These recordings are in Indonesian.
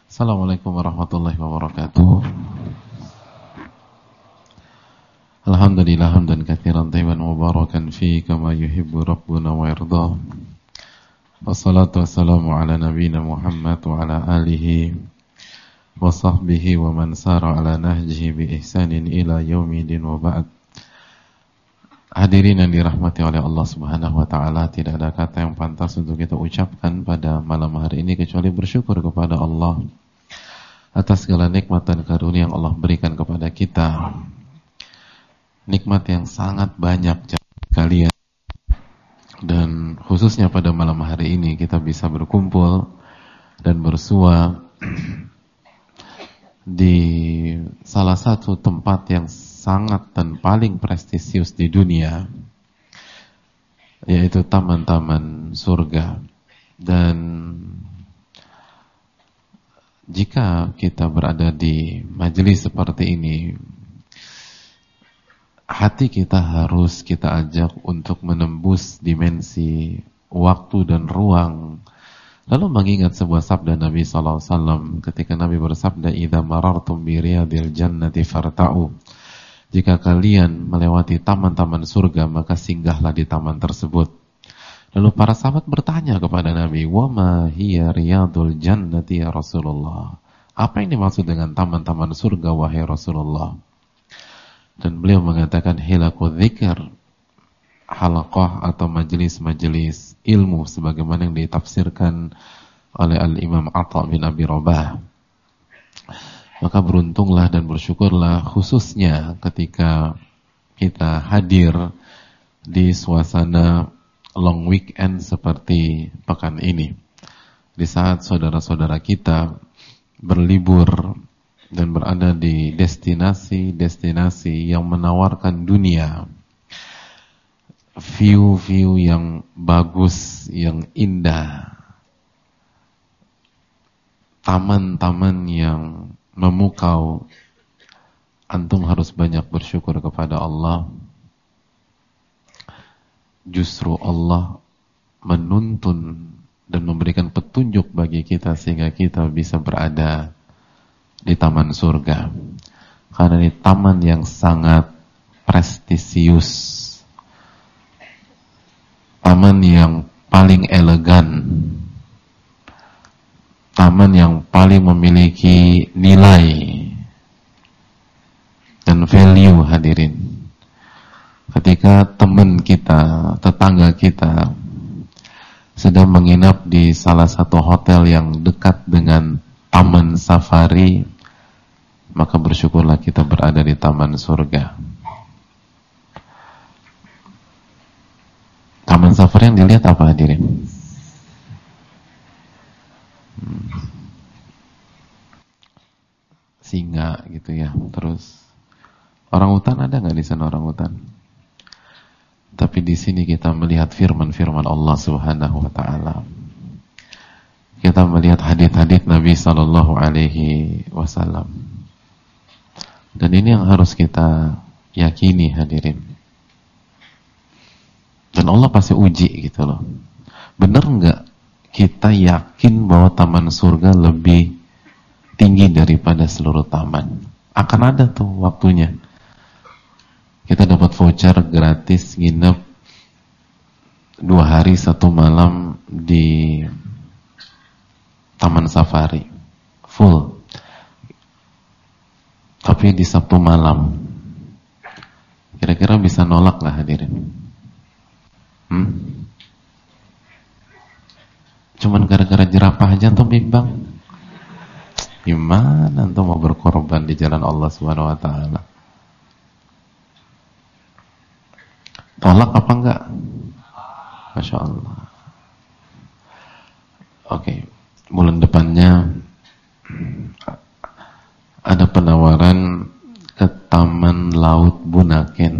Assalamualaikum warahmatullahi wabarakatuh. Alhamdulillah hamdan katsiran tayyiban mubarakan fi kama yuhibbu rabbuna wa yardah. Wassalatu wassalamu ala nabiyyina Muhammad wa ala alihi wa sahbihi wa man sara ala nahjihi bi ihsanin ila yaumidin wa ba'd. Hadirin yang dirahmati oleh Allah Subhanahu wa taala, tidak ada kata yang pantas untuk kita ucapkan pada malam hari ini kecuali bersyukur kepada Allah atas segala nikmat dan karunia yang Allah berikan kepada kita. Nikmat yang sangat banyak kalian. Dan khususnya pada malam hari ini kita bisa berkumpul dan bersua di salah satu tempat yang sangat dan paling prestisius di dunia, yaitu taman-taman surga. Dan jika kita berada di majelis seperti ini, hati kita harus kita ajak untuk menembus dimensi waktu dan ruang, lalu mengingat sebuah sabda Nabi SAW ketika Nabi bersabda, "Idza marartum bi riyadil jannati farta'u." Jika kalian melewati taman-taman surga, maka singgahlah di taman tersebut. Lalu para sahabat bertanya kepada Nabi, "Wa ma hiya riyadul jannati ya Rasulullah?" Apa yang dimaksud dengan taman-taman surga wahai Rasulullah? Dan beliau mengatakan, hilaqu dzikr, halaqah atau majelis-majelis ilmu sebagaimana yang ditafsirkan oleh Al-Imam Atha bin Abi Rabah. Maka beruntunglah dan bersyukurlah khususnya ketika kita hadir di suasana long weekend seperti pekan ini, di saat saudara-saudara kita berlibur dan berada di destinasi-destinasi yang menawarkan dunia, view-view yang bagus, yang indah, taman-taman yang memukau. Antum harus banyak bersyukur kepada Allah. Justru Allah menuntun dan memberikan petunjuk bagi kita sehingga kita bisa berada di taman surga. Karena ini taman yang sangat prestisius, taman yang paling elegan, taman yang paling memiliki nilai dan value. Hadirin, ketika teman kita, tetangga kita sedang menginap di salah satu hotel yang dekat dengan taman safari, maka bersyukurlah kita berada di taman surga. Taman safari yang dilihat apa, hadirin? Singa gitu ya. Terus orangutan, ada nggak di sana orangutan? Tapi di sini kita melihat firman-firman Allah Subhanahu wa taala. Kita melihat hadits-hadits Nabi sallallahu alaihi wasallam. Dan ini yang harus kita yakini, hadirin. Dan Allah pasti uji gitu loh. Benar nggak kita yakin bahwa taman surga lebih tinggi daripada seluruh taman? Akan ada tuh waktunya kita dapat voucher gratis nginep 2 hari 1 malam di taman safari full, tapi di Sabtu malam. Kira-kira bisa nolak nggak, hadirin? Cuman gara-gara jerapah aja antum bimbang. Gimana antum mau berkorban di jalan Allah Subhanahu wa taala? Tolak apa enggak? Masya Allah. Oke, bulan depannya ada penawaran ke Taman Laut Bunaken,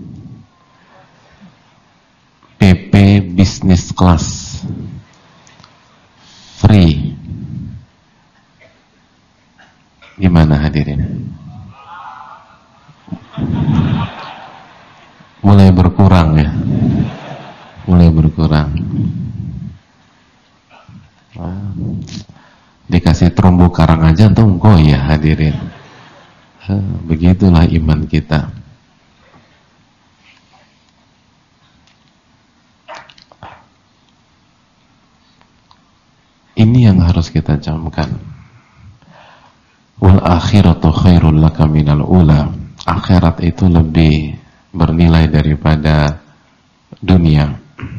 PP Business Class, free. Gimana, hadirin? Mulai berkurang ya, mulai berkurang. Dikasih terumbu karang aja tuh goyah hadirin. Begitulah iman kita. Ini yang harus kita camkan. Wal akhiratu khairul laka minal ula. Akhirat itu lebih bernilai daripada dunia.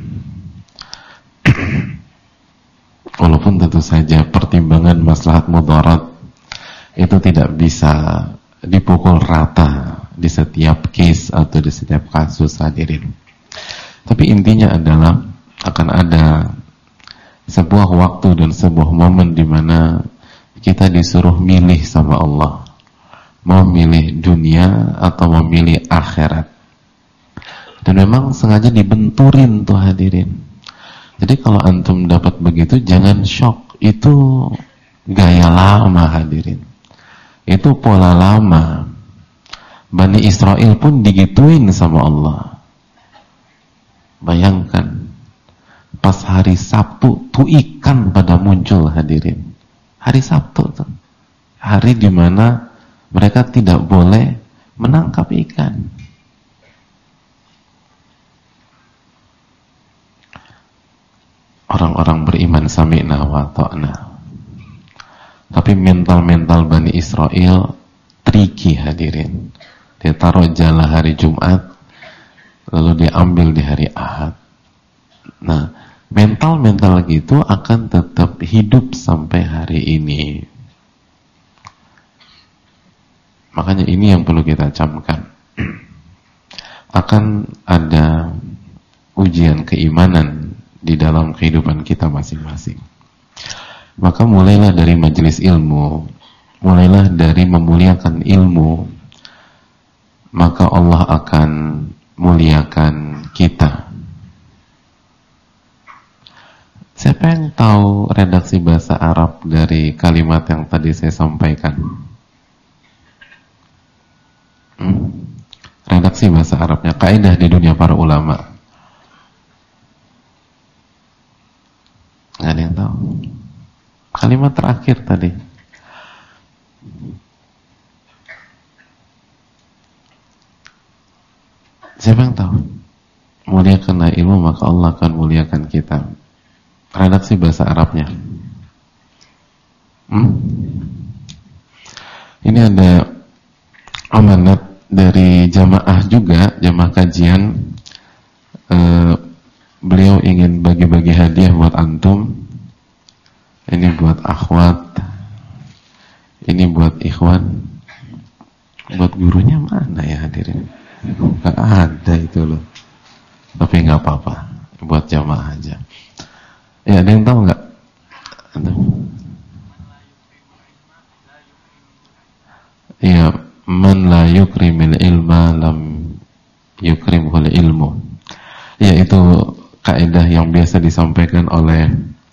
Walaupun tentu saja pertimbangan maslahat mudarat itu tidak bisa dipukul rata di setiap case atau di setiap kasus hadirin. Tapi intinya adalah akan ada sebuah waktu dan sebuah momen di mana kita disuruh milih sama Allah, mau milih dunia atau mau milih akhirat. Dan memang sengaja dibenturin tuh hadirin. Jadi kalau antum dapat begitu jangan shock, itu gaya lama hadirin. Itu pola lama. Bani Israel pun digituin sama Allah. Bayangkan, pas hari Sabtu tuh ikan pada muncul hadirin. Hari Sabtu tuh, hari dimana mereka tidak boleh menangkap ikan. Orang-orang beriman sami'na wa ta'na. Tapi mental-mental Bani Israel tricky hadirin. Dia taruh jala hari Jumat, lalu diambil di hari Ahad. Nah, mental-mental gitu akan tetap hidup sampai hari ini. Makanya ini yang perlu kita camkan. Akan ada ujian keimanan di dalam kehidupan kita masing-masing. Maka mulailah dari majelis ilmu, mulailah dari memuliakan ilmu, maka Allah akan muliakan kita. Siapa yang tahu redaksi bahasa Arab dari kalimat yang tadi saya sampaikan? Redaksi bahasa Arabnya, kaidah di dunia para ulama. Nggak ada yang tahu. Kalimat terakhir tadi. Siapa yang tahu? Muliakanlah ilmu maka Allah akan muliakan kita. Redaksi bahasa Arabnya. Ini ada amanat dari jamaah juga, jamaah kajian. Beliau ingin bagi-bagi hadiah buat antum. Ini buat akhwat, ini buat ikhwan. Buat gurunya mana ya hadirin? Gak ada itu loh. Tapi gak apa-apa, buat jamaah aja. Ya, ada yang tahu gak? Iya, man la yukrimil ilma lam yukrimhul ilmu. Ya, itu kaidah yang biasa disampaikan oleh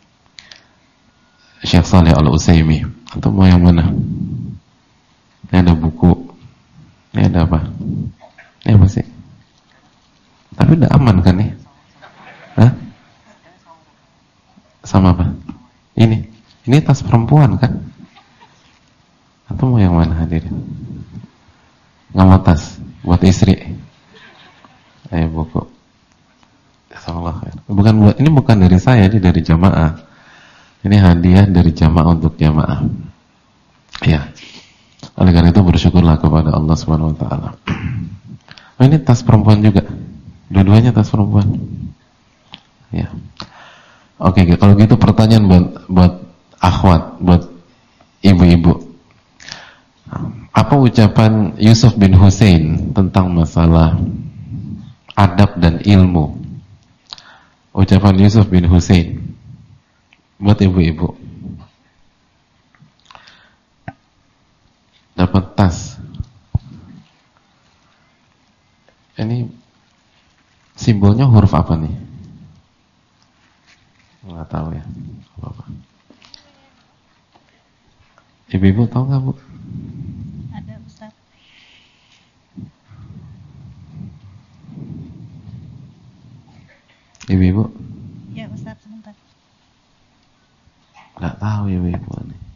Syekh Saleh Al-Utsaimin. Atau mau yang mana? Ini ada buku. Ini ada apa? Ini apa sih? Tapi udah aman kan nih? Hah? Sama apa? Ini tas perempuan kan? Atau mau yang mana hadirin? Nggak mau tas buat istri. Ayo buku. Bukan buat, ini bukan dari saya, ini dari jamaah. Ini hadiah dari jamaah untuk jamaah. Ya. Oleh karena itu bersyukurlah kepada Allah Subhanahu wa taala. Oh, ini tas perempuan juga. Dua-duanya tas perempuan. Ya. Oke, kalau gitu pertanyaan buat akhwat, buat ibu-ibu. Apa ucapan Yusuf bin Hussein tentang masalah adab dan ilmu? Ucapan Yusuf bin Hussein buat ibu-ibu. Dapat tas. Ini simbolnya huruf apa nih? Nggak tahu ya. Apa-apa. Ibu-ibu tahu nggak, Bu? Ada, Ustaz. Ibu-ibu? Ya, Ustaz, sebentar. Nggak tahu ya ibu-ibu nih.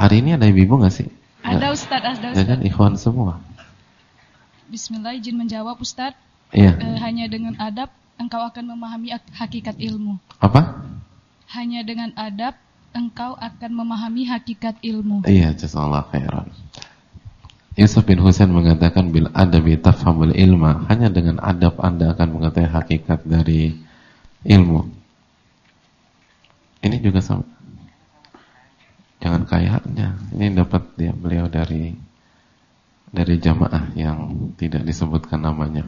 Hari ini ada ibu-ibu nggak sih? Ada Ustaz, ada Ustaz. Jangan ikhwan semua. Bismillah, izin menjawab Ustaz. Iya. Hanya dengan adab engkau akan memahami hakikat ilmu. Apa? Hanya dengan adab engkau akan memahami hakikat ilmu. Iya, jazakallahu khairan. Yusuf bin Husain mengatakan bil adabi tafhamul ilma, hanya dengan adab Anda akan mengetahui hakikat dari ilmu. Ini juga sama. Jangan kayaknya. Ini dapat beliau dari jamaah yang tidak disebutkan namanya.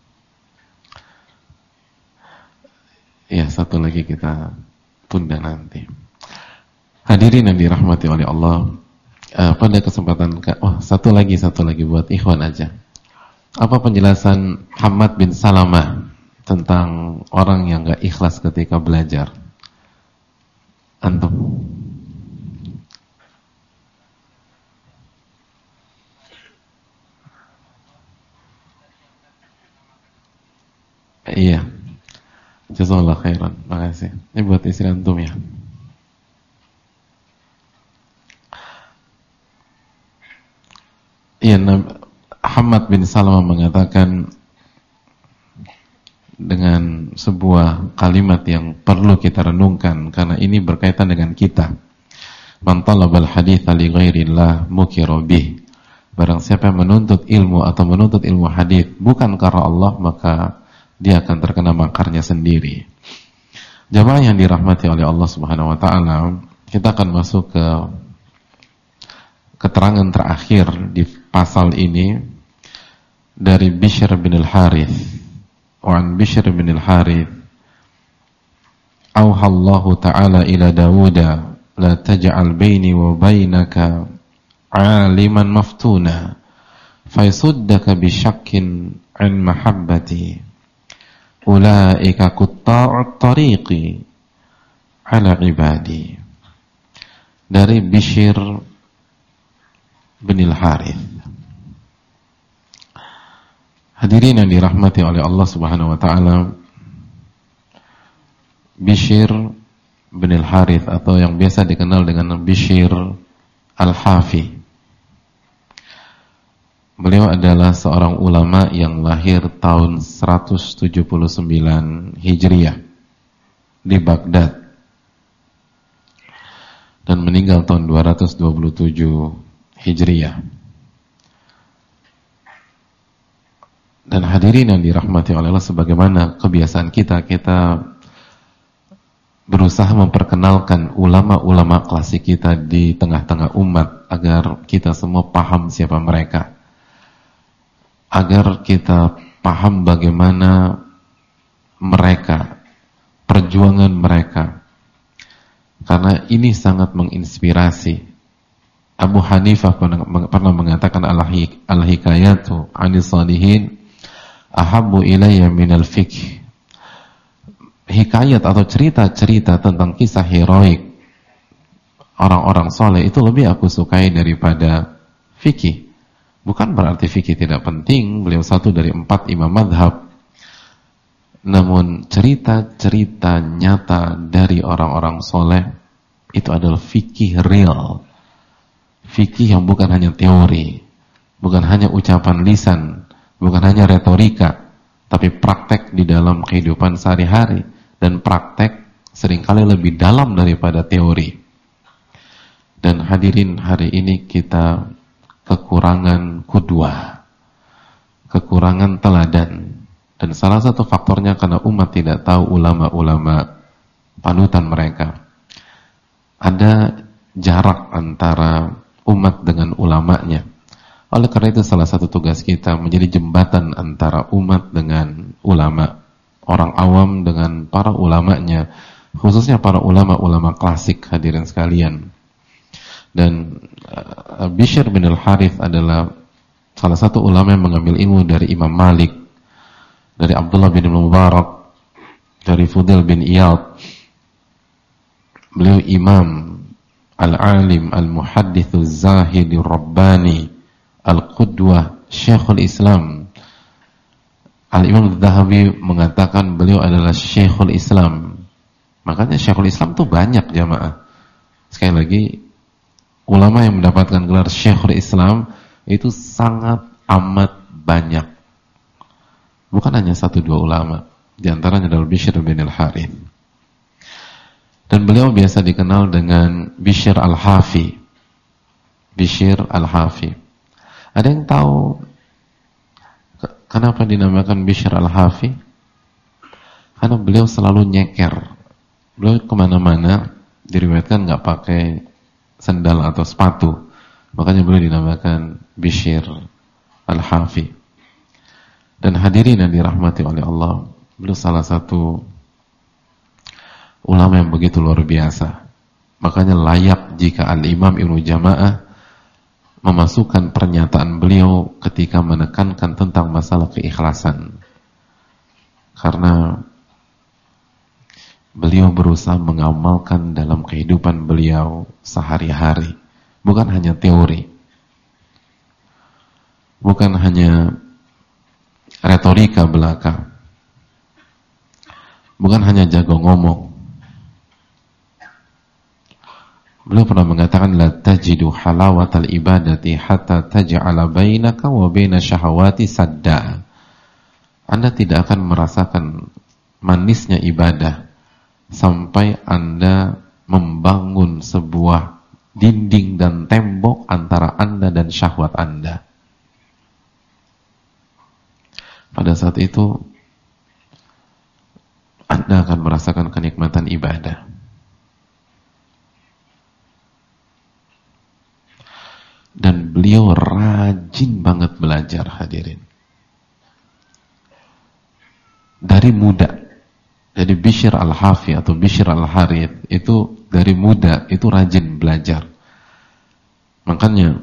Ya, satu lagi kita tunda nanti. Hadirin yang dirahmati oleh Allah, pada kesempatan satu lagi buat ikhwan aja. Apa penjelasan Hamad bin Salamah tentang orang yang gak ikhlas ketika belajar? Antum? Iya. Jazakallahu khairan. Makasih. Ini buat istri antum ya. Iya, Hamad bin Salamah mengatakan dengan sebuah kalimat yang perlu kita renungkan karena ini berkaitan dengan kita. Man talabal haditsa li ghairillah mukira bih. Barang siapa yang menuntut ilmu atau menuntut ilmu hadits bukan karena Allah, maka dia akan terkena makarnya sendiri. Jamaah yang dirahmati oleh Allah Subhanahu wa taala, kita akan masuk ke keterangan terakhir di pasal ini dari Bishr bin al-Harith. Wa an Bishr bin al-Harith, "Auha Allah ta'ala ila Dawud, la taj'al baini wa bainaka 'aliman maftuna, fayasuddaka bi syakkin 'an mahabbati. Ulaika qutta'ut tariqi 'ala ibadi." Dari Bishr bin al-Harith. Hadirin yang dirahmati oleh Allah Subhanahu wa taala, Bishr bin al-Harith atau yang biasa dikenal dengan Bishr al-Hafi. Beliau adalah seorang ulama yang lahir tahun 179 Hijriah di Baghdad dan meninggal tahun 227 Hijriah. Dan hadirin yang dirahmati oleh Allah, sebagaimana kebiasaan kita berusaha memperkenalkan ulama-ulama klasik kita di tengah-tengah umat agar kita semua paham siapa mereka, agar kita paham bagaimana mereka, perjuangan mereka, karena ini sangat menginspirasi. Abu Hanifah pernah mengatakan al-hikayatu 'anis salihin ahabbu ilayya minal fiqh. Hikayat atau cerita-cerita tentang kisah heroik orang-orang soleh itu lebih aku sukai daripada fikih. Bukan berarti fikih tidak penting, beliau satu dari 4 imam madhab. Namun cerita-cerita nyata dari orang-orang soleh itu adalah fikih real. Fikih yang bukan hanya teori, bukan hanya ucapan lisan, bukan hanya retorika, tapi praktek di dalam kehidupan sehari-hari, dan praktek seringkali lebih dalam daripada teori. Dan hadirin, hari ini kita kekurangan qudwah, kekurangan teladan, dan salah satu faktornya karena umat tidak tahu ulama-ulama panutan mereka. Ada jarak antara umat dengan ulamanya. Oleh karena itu salah satu tugas kita menjadi jembatan antara umat dengan ulama, orang awam dengan para ulamanya, khususnya para ulama-ulama klasik, hadirin sekalian. Dan Bishr bin al-Harith adalah salah satu ulama yang mengambil ilmu dari Imam Malik, dari Abdullah bin Mubarak, dari Fudail bin Iyad. Beliau imam, al-alim, al-muhaddithu, zahidi, rabbani, al-qudwah, Syekhul Islam. Al-Imam Al-Dhahabi mengatakan beliau adalah Syekhul Islam. Makanya Syekhul Islam tuh banyak, jamaah. Sekali lagi, ulama yang mendapatkan gelar Syekhul Islam itu sangat amat banyak. Bukan hanya 1-2 ulama. Di antaranya adalah Bishr bin al-Harith. Dan beliau biasa dikenal dengan Bishr al-Hafi. Bishr al-Hafi. Ada yang tahu kenapa dinamakan Bishr al-Hafi? Karena beliau selalu nyeker. Beliau kemana-mana diriwayatkan nggak pakai sendal atau sepatu. Makanya beliau dinamakan Bishr al-Hafi. Dan hadirin yang dirahmati oleh Allah, beliau salah satu ulama yang begitu luar biasa. Makanya layak jika Al-Imam Ibnu Jama'ah memasukkan pernyataan beliau ketika menekankan tentang masalah keikhlasan. Karena beliau berusaha mengamalkan dalam kehidupan beliau sehari-hari. Bukan hanya teori. Bukan hanya retorika belaka. Bukan hanya jago ngomong. Beliau pernah mengatakan la tajidu halawatal ibadati hatta taj'ala bainaka wa baina syahawati sadda. Anda tidak akan merasakan manisnya ibadah sampai Anda membangun sebuah dinding dan tembok antara Anda dan syahwat Anda. Pada saat itu Anda akan merasakan kenikmatan ibadah. Dan beliau rajin banget belajar, hadirin. Dari muda. Jadi Bishr al-Hafi atau Bishr al-Harith itu dari muda itu rajin belajar. Makanya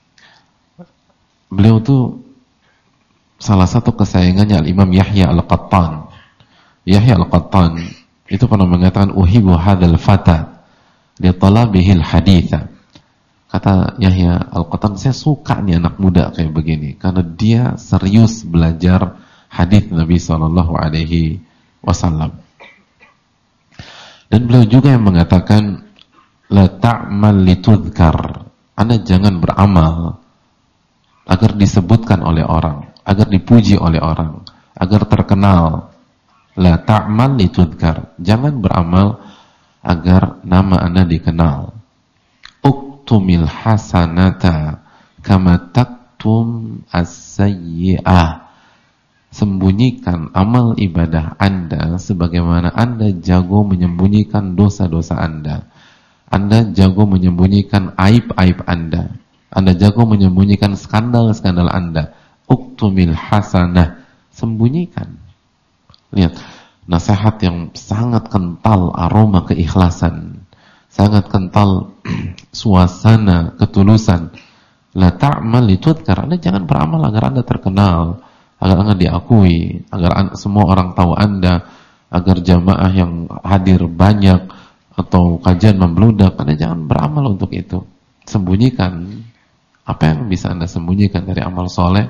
beliau tuh salah satu kesayangannya Al-Imam Yahya al-Qattan. Yahya al-Qattan itu pernah mengatakan uhibbu hadzal fata li talabihil haditha. Kata Yahya al-Qattan, saya suka nih anak muda kayak begini karena dia serius belajar hadis Nabi sallallahu alaihi wasallam. Dan beliau juga yang mengatakan la ta'mal litudhkar. Anda jangan beramal agar disebutkan oleh orang, agar dipuji oleh orang, agar terkenal. La ta'mal litudhkar. Jangan beramal agar nama Anda dikenal. Uktumil hasanata kama taktum as-sayyi'ah. Sembunyikan amal ibadah Anda sebagaimana Anda jago menyembunyikan dosa-dosa Anda. Anda jago menyembunyikan aib-aib Anda. Anda jago menyembunyikan skandal-skandal Anda. Uktumil hasanah. Sembunyikan. Lihat, nasihat yang sangat kental aroma keikhlasan. Sangat kental suasana ketulusan. La ta'mal litudhkar. Anda jangan beramal agar Anda terkenal, agar Anda diakui, agar semua orang tahu Anda, agar jamaah yang hadir banyak atau kajian membludak. Anda jangan beramal untuk itu. Sembunyikan apa yang bisa Anda sembunyikan dari amal soleh,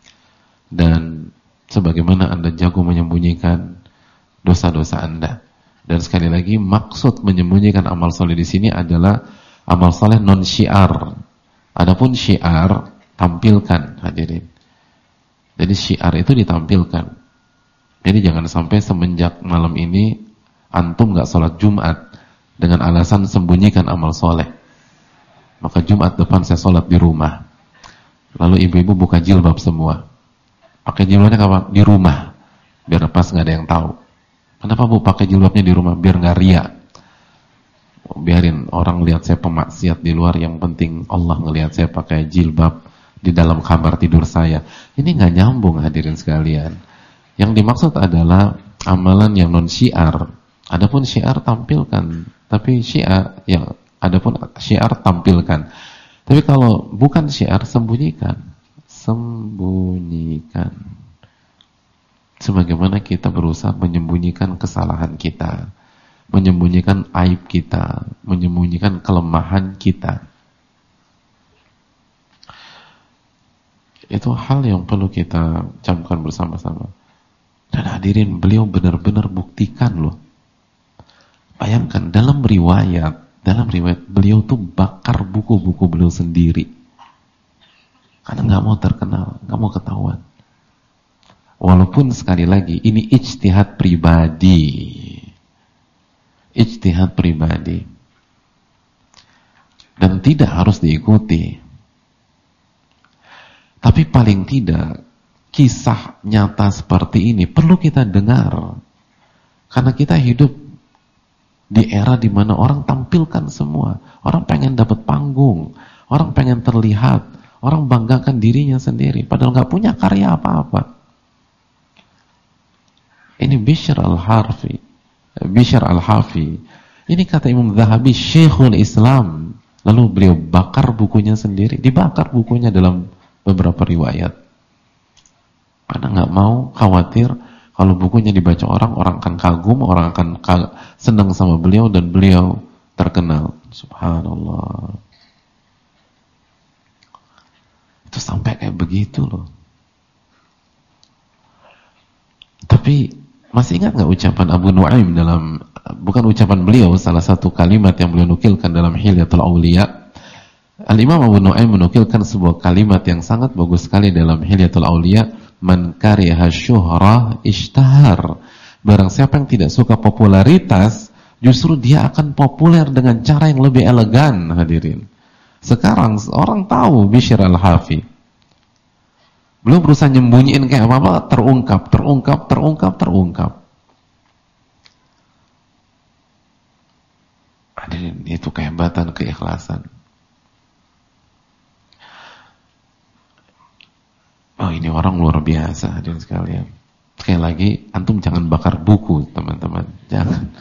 dan sebagaimana Anda jago menyembunyikan dosa-dosa Anda. Dan sekali lagi, maksud menyembunyikan amal soleh di sini adalah amal soleh non syiar. Adapun syiar, tampilkan, hadirin. Jadi syiar itu ditampilkan. Jadi jangan sampai semenjak malam ini antum gak sholat Jumat dengan alasan sembunyikan amal soleh. Maka Jumat depan saya sholat di rumah. Lalu ibu-ibu buka jilbab semua. Pakai jilbabnya kapan? Di rumah. Biar pas gak ada yang tahu. Kenapa Bu pakai jilbabnya di rumah? Biar gak riya. Biarin orang lihat saya pemaksiat di luar, yang penting Allah ngelihat saya pakai jilbab di dalam kamar tidur saya. Ini gak nyambung, hadirin sekalian. Yang dimaksud adalah amalan yang non syiar. Adapun syiar tampilkan. Tapi syiar, ya, adapun syiar tampilkan. Tapi kalau bukan syiar, sembunyikan. Sembunyikan. Sebagaimana kita berusaha menyembunyikan kesalahan kita, menyembunyikan aib kita, menyembunyikan kelemahan kita. Itu hal yang perlu kita camkan bersama-sama. Dan hadirin, beliau benar-benar buktikan loh. Bayangkan dalam riwayat Dalam riwayat, beliau tuh bakar buku-buku beliau sendiri. Karena nggak mau terkenal, nggak mau ketahuan. Walaupun sekali lagi, ini ijtihad pribadi. Ijtihad pribadi. Dan tidak harus diikuti. Tapi paling tidak, kisah nyata seperti ini perlu kita dengar. Karena kita hidup di era di mana orang tampilkan semua. Orang pengen dapat panggung. Orang pengen terlihat. Orang banggakan dirinya sendiri. Padahal nggak punya karya apa-apa. Ini Bishr al-Hafi. Ini kata Imam Zahabi, Syekhul Islam. Lalu beliau bakar bukunya sendiri. Dibakar bukunya dalam beberapa riwayat. Karena nggak mau khawatir kalau bukunya dibaca orang akan kagum, orang akan senang sama beliau dan beliau terkenal. Subhanallah. Itu sampai kayak begitu loh. Tapi masih ingat nggak ucapan Abu Nuaim dalam, bukan ucapan beliau, salah satu kalimat yang beliau nukilkan dalam Hilyatul Auliya. Al-Imam Abu Nuaim menukilkan sebuah kalimat yang sangat bagus sekali dalam Hilyatul Auliya. Man kariha syuhrah ishtahar. Barang siapa yang tidak suka popularitas, justru dia akan populer dengan cara yang lebih elegan, hadirin. Sekarang orang tahu Bishr al-Hafi. Belum berusaha nyembunyiin kayak apa-apa, terungkap. Hadirin, itu kehebatan, keikhlasan. Oh, ini orang luar biasa, hadirin sekalian. Sekali lagi, antum jangan bakar buku, teman-teman. Jangan.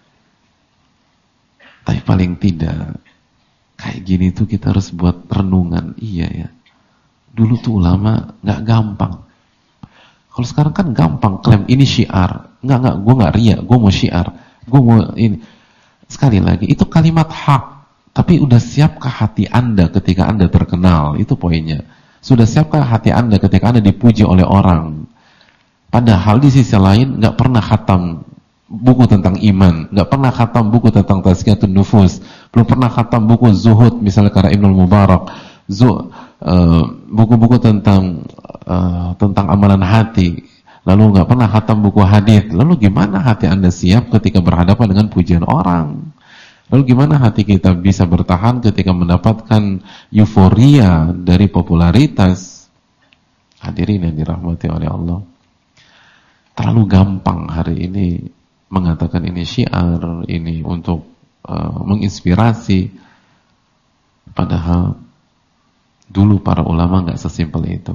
Tapi paling tidak, kayak gini tuh kita harus buat renungan. Iya ya. Dulu tuh ulama nggak gampang. Kalau sekarang kan gampang klaim ini syiar. Enggak, gue nggak riya, gue mau syiar. Gue mau ini. Sekali lagi, itu kalimat hak. Tapi udah siapkah hati Anda ketika Anda terkenal? Itu poinnya. Sudah siapkah hati Anda ketika Anda dipuji oleh orang? Padahal di sisi lain nggak pernah khatam buku tentang iman, nggak pernah khatam buku tentang tazkiyatun nufus, belum pernah khatam buku zuhud misalnya karya Ibnul Mubarak, buku-buku tentang amalan hati, lalu nggak pernah khatam buku hadis. Lalu gimana hati Anda siap ketika berhadapan dengan pujian orang? Lalu gimana hati kita bisa bertahan ketika mendapatkan euforia dari popularitas? Hadirin yang dirahmati oleh Allah. Terlalu gampang hari ini mengatakan ini syiar, ini untuk menginspirasi. Padahal dulu para ulama nggak sesimpel itu.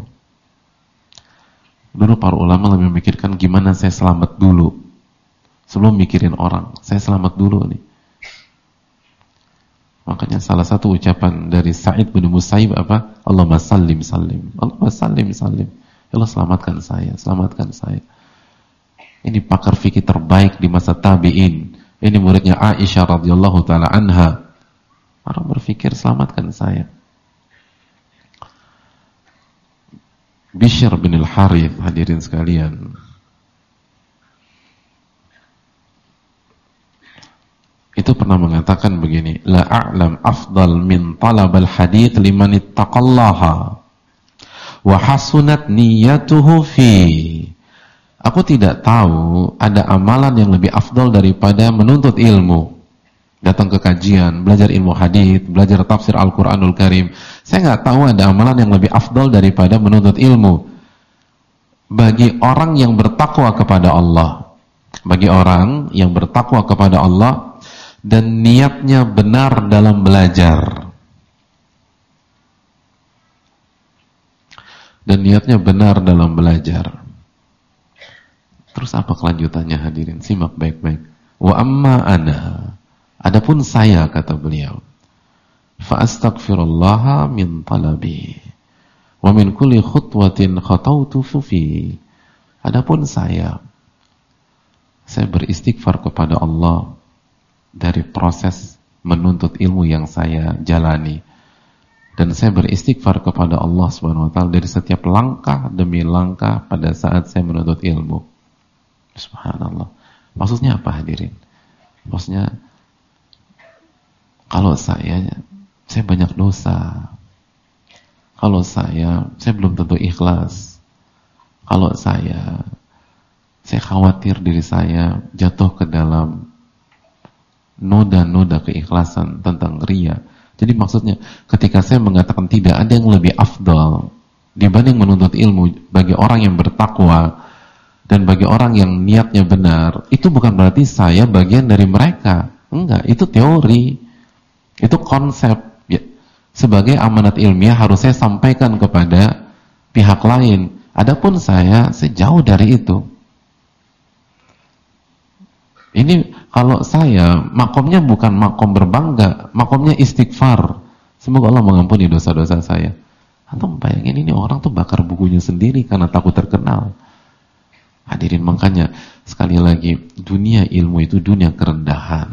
Dulu para ulama lebih memikirkan gimana saya selamat dulu. Sebelum mikirin orang, saya selamat dulu nih. Makanya salah satu ucapan dari Sa'id bin Musayyib apa? Allahumma sallim sallim. Allahumma sallim sallim. Ya Allah selamatkan saya, selamatkan saya. Ini pakar fikih terbaik di masa tabi'in. Ini muridnya Aisyah radhiyallahu taala anha. Orang berpikir selamatkan saya. Bishr bin al-Harith, hadirin sekalian. Itu pernah mengatakan begini, la a'lam afdal min talabal hadits liman ittaqallaha wa hasunat niyyatuhu fi. Aku tidak tahu ada amalan yang lebih afdal daripada menuntut ilmu. Datang ke kajian, belajar ilmu hadits, belajar tafsir Al-Qur'anul Karim. Saya nggak tahu ada amalan yang lebih afdal daripada menuntut ilmu. Bagi orang yang bertakwa kepada Allah. Bagi orang yang bertakwa kepada Allah dan niatnya benar dalam belajar. Dan niatnya benar dalam belajar. Terus apa kelanjutannya hadirin? Simak baik-baik. Wa amma ana, adapun saya, kata beliau, fa astaghfirullaha min talabi wa min kulli khutwatin khatautu fi. Adapun saya beristighfar kepada Allah dari proses menuntut ilmu yang saya jalani, dan saya beristighfar kepada Allah Subhanahu wa taala dari setiap langkah demi langkah pada saat saya menuntut ilmu. Subhanallah. Maksudnya apa hadirin? Maksudnya Kalau saya banyak dosa. Kalau saya belum tentu ikhlas. Kalau saya khawatir diri saya jatuh ke dalam noda-noda keikhlasan tentang riya. Jadi maksudnya ketika saya mengatakan tidak ada yang lebih afdal dibanding menuntut ilmu bagi orang yang bertakwa dan bagi orang yang niatnya benar, itu bukan berarti saya bagian dari mereka. Enggak, itu teori, itu konsep. Ya, sebagai amanat ilmiah harus saya sampaikan kepada pihak lain. Adapun saya jauh dari itu. Ini kalau saya, makomnya bukan makom berbangga, makomnya istighfar. Semoga Allah mengampuni dosa-dosa saya. Antum bayangin ini orang tuh bakar bukunya sendiri karena takut terkenal. Hadirin, makanya sekali lagi, dunia ilmu itu dunia kerendahan.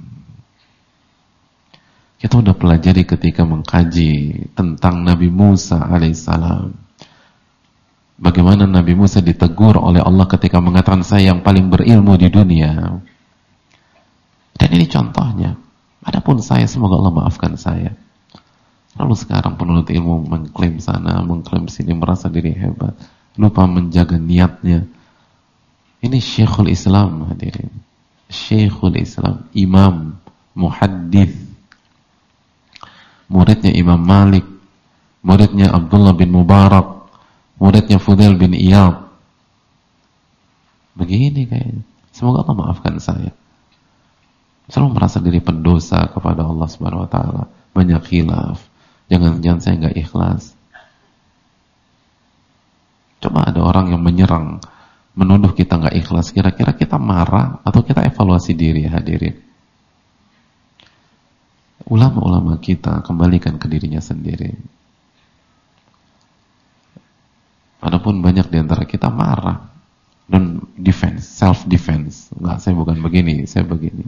Kita udah pelajari ketika mengkaji tentang Nabi Musa alaihissalam. Bagaimana Nabi Musa ditegur oleh Allah ketika mengatakan saya yang paling berilmu di dunia. Dan ini contohnya. Adapun saya, semoga Allah maafkan saya. Lalu sekarang penuntut ilmu mengklaim sana, mengklaim sini, merasa diri hebat, lupa menjaga niatnya. Ini Syekhul Islam, hadirin. Syekhul Islam, imam, muhaddits, muridnya Imam Malik, muridnya Abdullah bin Mubarak, muridnya Fudail bin Iyad. Begini kayaknya. Semoga Allah maafkan saya. Selalu merasa diri pendosa kepada Allah Subhanahu wa taala, banyak khilaf. Jangan saya nggak ikhlas. Coba ada orang yang menyerang, menuduh kita nggak ikhlas, kira-kira kita marah atau kita evaluasi diri, hadirin? Ulama-ulama kita kembalikan ke dirinya sendiri. Adapun banyak di antara kita marah dan defense, self defense. Enggak, saya bukan begini, saya begini.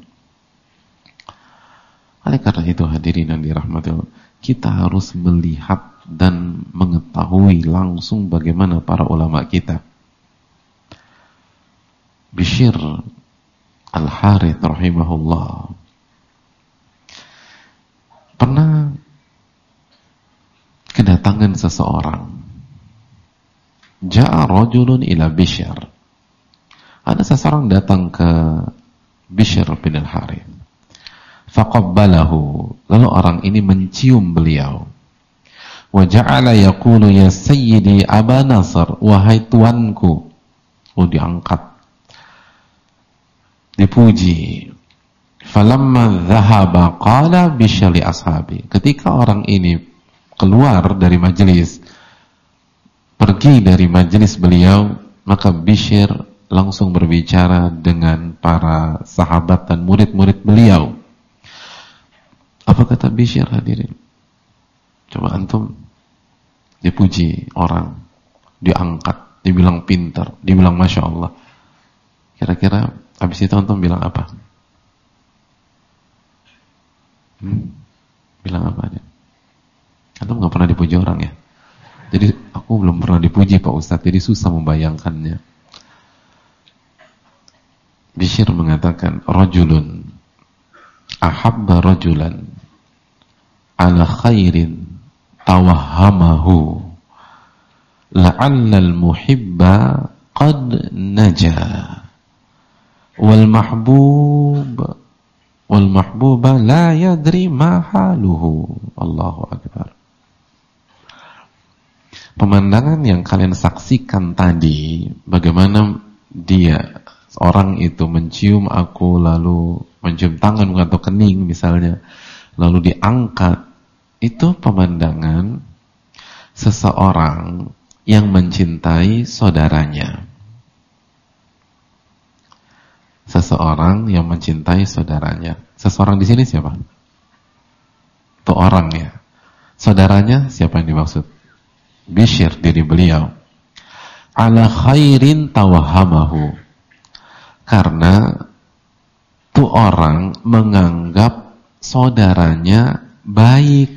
Oleh karena itu, hadirin yang dirahmati Allah, kita harus melihat dan mengetahui langsung bagaimana para ulama kita. Bishr Al-Harith rahimahullah pernah kedatangan seseorang. Ja'a rajulun ila Bishr. Ada seseorang datang ke Bishr bin Al-Harith. Faqabbalahu. Lalu orang ini mencium beliau. Wa ja'ala yaqulu ya sayyidi Aba Nasr, wahai tuanku. Oh, diangkat, dipuji. Falamma dhahaba qala Bishr li ashabi. Ketika orang ini keluar dari majelis, pergi dari majelis beliau, maka Bishr langsung berbicara dengan para sahabat dan murid-murid beliau. Apa kata Bishr, hadirin? Coba antum, dipuji orang, diangkat, dibilang pintar, dibilang Masya Allah. Kira-kira habis itu antum bilang apa? Bilang apa dia? Antum gak pernah dipuji orang ya? Jadi aku belum pernah dipuji Pak Ustadz, jadi susah membayangkannya. Bishr mengatakan, rajulun ahabba rajulan ala khairin tawahhamahu la'alla al-muhibba qad naja wal mahbuba la yadri ma haluhu. Allahu akbar. Pemandangan yang kalian saksikan tadi, bagaimana dia, orang itu mencium aku, lalu mencium tangan atau kening misalnya, lalu diangkat, itu pemandangan seseorang yang mencintai saudaranya. Seseorang yang mencintai saudaranya. Seseorang di sini siapa? Itu orangnya. Saudaranya siapa yang dimaksud? Bishr, diri beliau. Ala khairin tawahhamahu. Karena tuh orang menganggap saudaranya baik.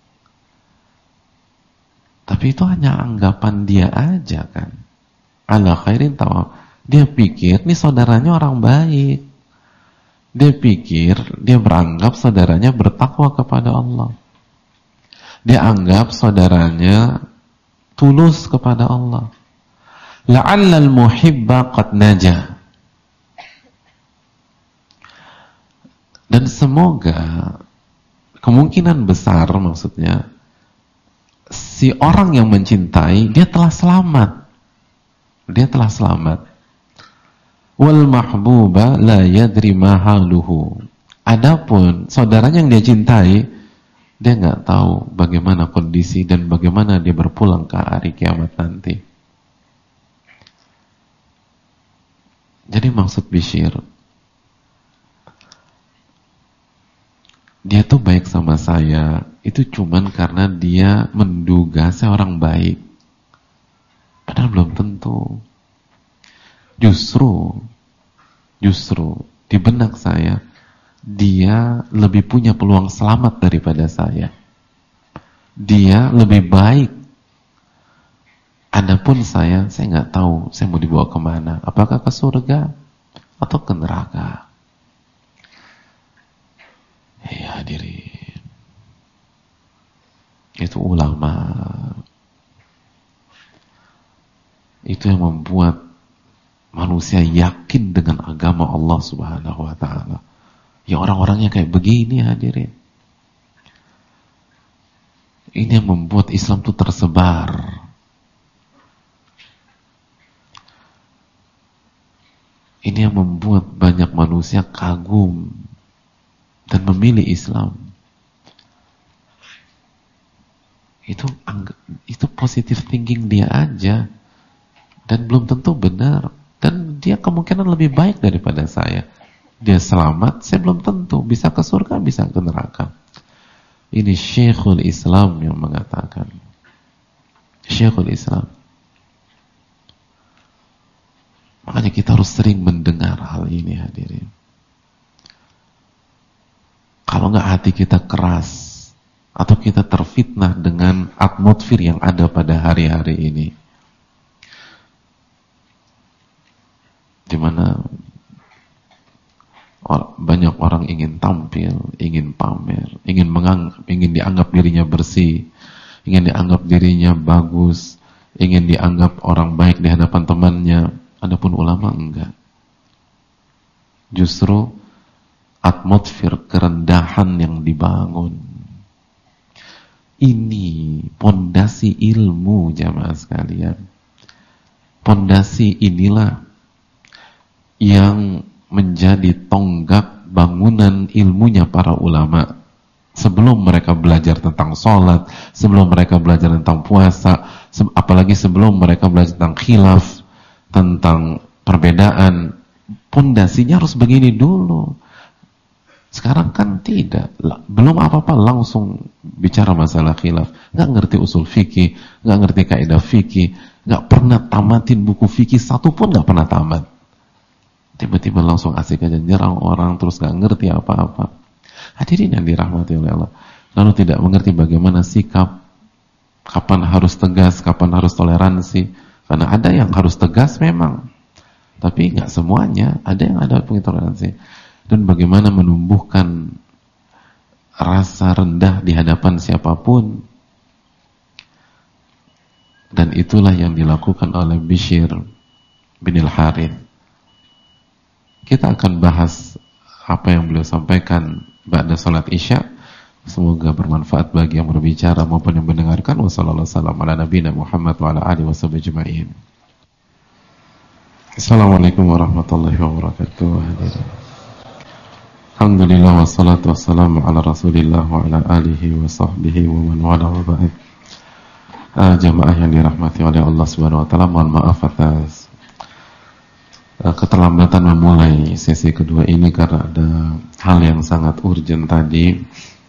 Tapi itu hanya anggapan dia aja kan. Ala khairin tawahhamahu. Dia pikir nih saudaranya orang baik. Dia pikir, dia beranggap saudaranya bertakwa kepada Allah. Dia anggap saudaranya tulus kepada Allah. La'allal muhibba qad najah. Dan semoga, kemungkinan besar maksudnya, si orang yang mencintai, dia telah selamat. Dia telah selamat. Wal mahbuba la yadri ma haluhu. Adapun saudaranya yang dia cintai, dia nggak tahu bagaimana kondisi dan bagaimana dia berpulang ke hari kiamat nanti. Jadi maksud Bishr, dia tuh baik sama saya itu cuman karena dia menduga saya orang baik, padahal belum tentu. Justru di benak saya dia lebih punya peluang selamat daripada saya. Dia lebih baik. Adapun saya nggak tahu saya mau dibawa kemana. Apakah ke surga atau ke neraka? Ya hadirin, itu ulama. Itu yang membuat manusia yakin dengan agama Allah Subhanahu wa ta'ala. Ya orang-orangnya kayak begini hadirin. Ini yang membuat Islam itu tersebar. Ini yang membuat banyak manusia kagum dan memilih Islam. Itu positive thinking dia aja, dan belum tentu benar, dan dia kemungkinan lebih baik daripada saya. Dia selamat, saya belum tentu bisa ke surga, bisa ke neraka. Ini Syekhul Islam yang mengatakan. Syekhul Islam. Makanya kita harus sering mendengar hal ini hadirin. Kalau nggak hati kita keras, atau kita terfitnah dengan atmosfer yang ada pada hari-hari ini, di mana banyak orang ingin tampil, ingin pamer, ingin dianggap dirinya bersih, ingin dianggap dirinya bagus, ingin dianggap orang baik di hadapan temannya. Adapun ulama enggak. Justru atmosfer kerendahan yang dibangun. Ini pondasi ilmu jamaah sekalian. Pondasi inilah yang menjadi tonggak bangunan ilmunya para ulama. Sebelum mereka belajar tentang sholat, sebelum mereka belajar tentang puasa, apalagi sebelum mereka belajar tentang khilaf, tentang perbedaan, pondasinya harus begini dulu. Sekarang kan tidak, belum apa-apa langsung bicara masalah khilaf, nggak ngerti usul fikih, nggak ngerti kaidah fikih, nggak pernah tamatin buku fikih satu pun nggak pernah tamat. Tiba-tiba langsung asik aja nyerang orang, terus nggak ngerti apa-apa. Hadirin yang dirahmati oleh Allah, lalu tidak mengerti bagaimana sikap, kapan harus tegas, kapan harus toleransi. Karena ada yang harus tegas memang, tapi nggak semuanya. Ada yang ada toleransi. Dan bagaimana menumbuhkan rasa rendah di hadapan siapapun. Dan itulah yang dilakukan oleh Bishr bin al-Harith. Kita akan bahas apa yang beliau sampaikan ba'da salat Isya. Semoga bermanfaat bagi yang berbicara maupun yang mendengarkan. Wassallallahu ala nabiyina Muhammad wa ala alihi washabihi ajma'in. Assalamualaikum warahmatullahi wabarakatuh. Alhamdulillah wassalatu wassalamu ala Rasulillah wa ala alihi wa sahbihi wa man wala wa ba'd. Jamaah yang dirahmati oleh Allah Subhanahu wa taala, mohon maaf atas keterlambatan memulai sesi kedua ini karena ada hal yang sangat urgent tadi.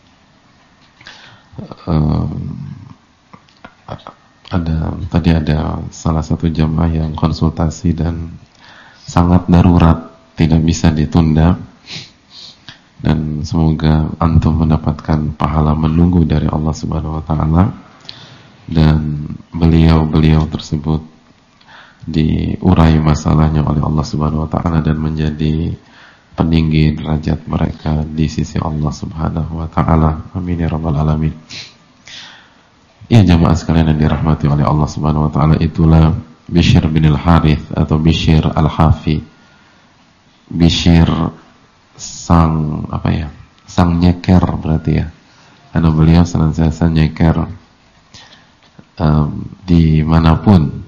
Ada salah satu jamaah yang konsultasi dan sangat darurat, tidak bisa ditunda, dan semoga antum mendapatkan pahala menunggu dari Allah Subhanahu wa taala, dan beliau tersebut diurai masalahnya oleh Allah Subhanahu wa taala dan menjadi peninggi derajat mereka di sisi Allah Subhanahu wa taala. Amin ya rabbal alamin. Ya jamaah sekalian yang dirahmati oleh Allah Subhanahu wa taala, itulah Bishr bin al-Harith atau Bishr al-Hafi. Bishr sang nyeker berarti ya. Karena beliau senantiasa nyeker dimanapun,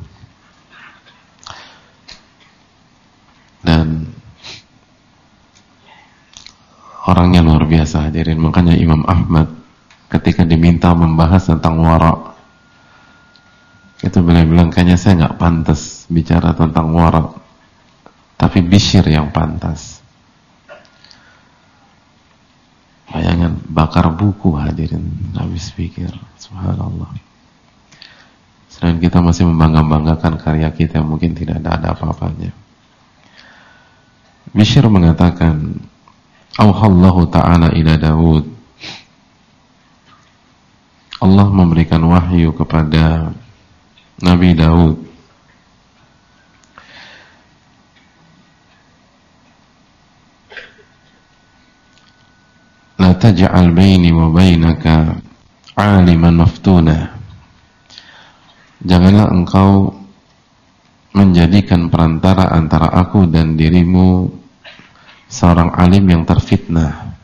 dan orangnya luar biasa hadirin. Makanya Imam Ahmad ketika diminta membahas tentang wara, itu beliau bilang kayaknya saya nggak pantas bicara tentang wara, tapi Bishr yang pantas. Bayangan bakar buku hadirin, habis pikir, subhanallah. Selain kita masih membangga-banggakan karya kita yang mungkin tidak ada apa-apanya. Bishr mengatakan, Auhallahu ta'ala ila Daud. Allah memberikan wahyu kepada Nabi Daud. La taj'al baini wa bainaka 'aliman maftuna. Janganlah engkau menjadikan perantara antara aku dan dirimu seorang alim yang terfitnah.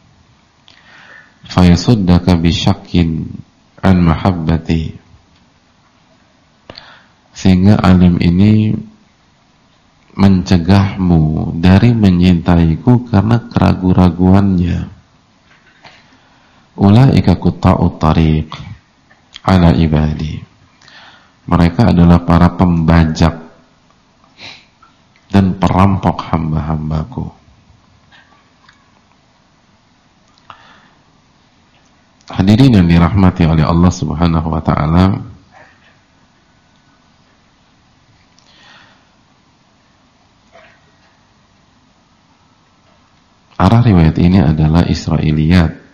Fa yasuddaka bi syakkin an mahabbati. Sehingga alim ini mencegahmu dari menyintaiku karena keraguan-raguannya. Ulaika qutta'ut tariq ala ibadi. Mereka adalah para pembajak dan perampok hamba-hambaku. Hadirin yang dirahmati oleh Allah Subhanahu wa taala, arah riwayat ini adalah Israiliyat.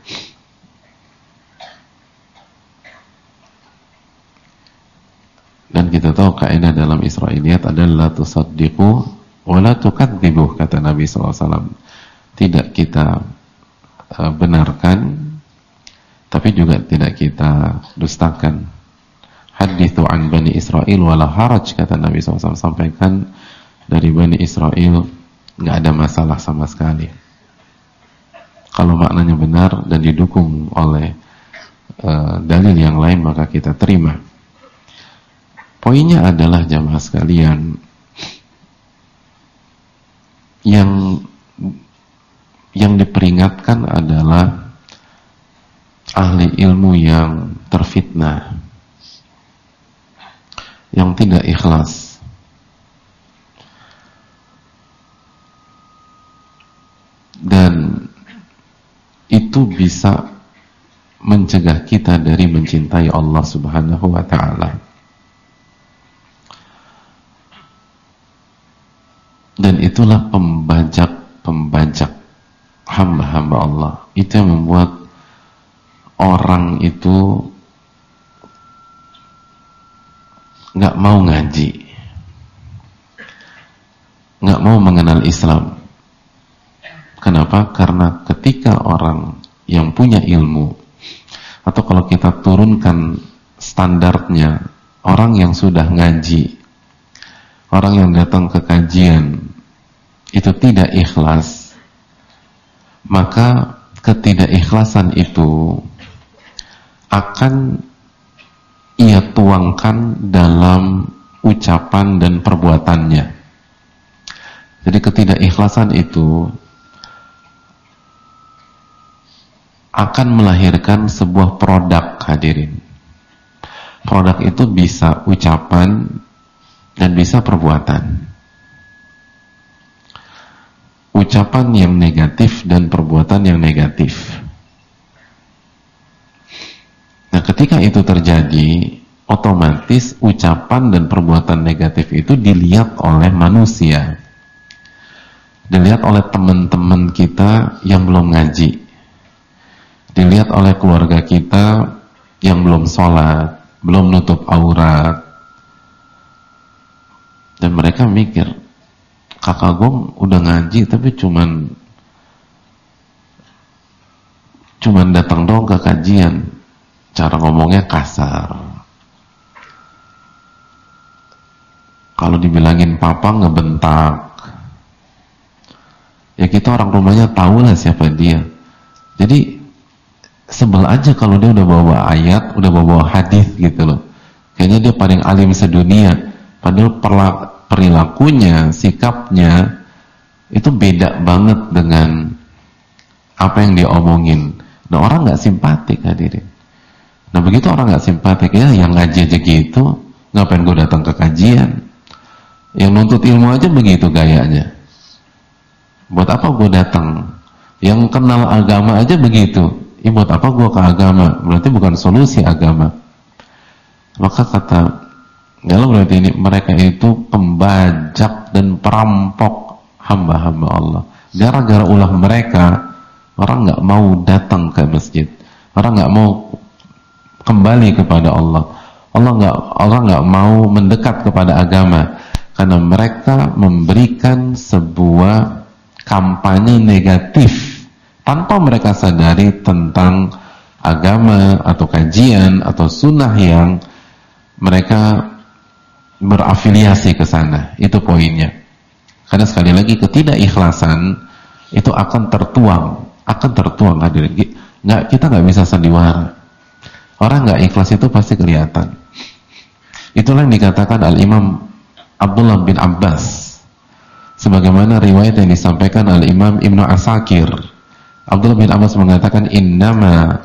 Dan kita tahu kaidah dalam Israiliyat adalah la tusaddiqu wa la tukadzibu, kata Nabi SAW. Tidak kita benarkan, tapi juga tidak kita dustakan. Hadithu an Bani Israel wala haraj, kata Nabi SAW. Sampaikan dari Bani Israel, nggak ada masalah sama sekali. Kalau maknanya benar dan didukung oleh dalil yang lain, maka kita terima. Poinnya adalah jamaah sekalian, yang diperingatkan adalah ahli ilmu yang terfitnah, yang tidak ikhlas. Dan itu bisa mencegah kita dari mencintai Allah Subhanahu wa ta'ala. Dan itulah pembajak hamba-hamba Allah. Itu yang membuat orang itu nggak mau ngaji, nggak mau mengenal Islam. Kenapa? Karena ketika orang yang punya ilmu, atau kalau kita turunkan standarnya, orang yang sudah ngaji, orang yang datang ke kajian itu tidak ikhlas, maka ketidakikhlasan itu akan ia tuangkan dalam ucapan dan perbuatannya. Jadi ketidakikhlasan itu akan melahirkan sebuah produk, hadirin. Produk itu bisa ucapan dan bisa perbuatan. Ucapan yang negatif dan perbuatan yang negatif. Nah, ketika itu terjadi, otomatis ucapan dan perbuatan negatif itu dilihat oleh manusia, dilihat oleh teman-teman kita yang belum ngaji, dilihat oleh keluarga kita yang belum sholat, belum nutup aurat. Dan mereka mikir, kakak gue udah ngaji tapi cuman cuman datang dong ke kajian, cara ngomongnya kasar. Kalau dibilangin papa ngebentak. Ya kita orang rumahnya tahu lah siapa dia. Jadi sebel aja kalau dia udah bawa ayat, udah bawa hadis gitu loh. Kayaknya dia paling alim sedunia. Padahal perilakunya, sikapnya itu beda banget dengan apa yang dia omongin. Nah orang nggak simpatik hadirin. Nah begitu orang nggak simpatik, ya yang ngaji aja gitu, ngapain gue datang ke kajian? Yang nuntut ilmu aja begitu gayanya. Buat apa gue datang? Yang kenal agama aja begitu. Buat apa gue ke agama? Berarti bukan solusi agama. Maka kata kalau berarti ini mereka itu pembajak dan perampok hamba-hamba Allah. Gara-gara ulah mereka, orang nggak mau datang ke masjid. Orang nggak mau kembali kepada Allah. Orang nggak mau mendekat kepada agama karena mereka memberikan sebuah kampanye negatif tanpa mereka sadari tentang agama atau kajian atau sunnah yang mereka berafiliasi ke sana. Itu poinnya. Karena sekali lagi ketidakikhlasan itu akan tertuang hadirin. Kita nggak bisa sandiwara. Orang nggak ikhlas itu pasti kelihatan. Itulah yang dikatakan Al-Imam Abdullah bin Abbas. Sebagaimana riwayat yang disampaikan oleh Imam Ibnu Asakir, Abdullah bin Abbas mengatakan, innama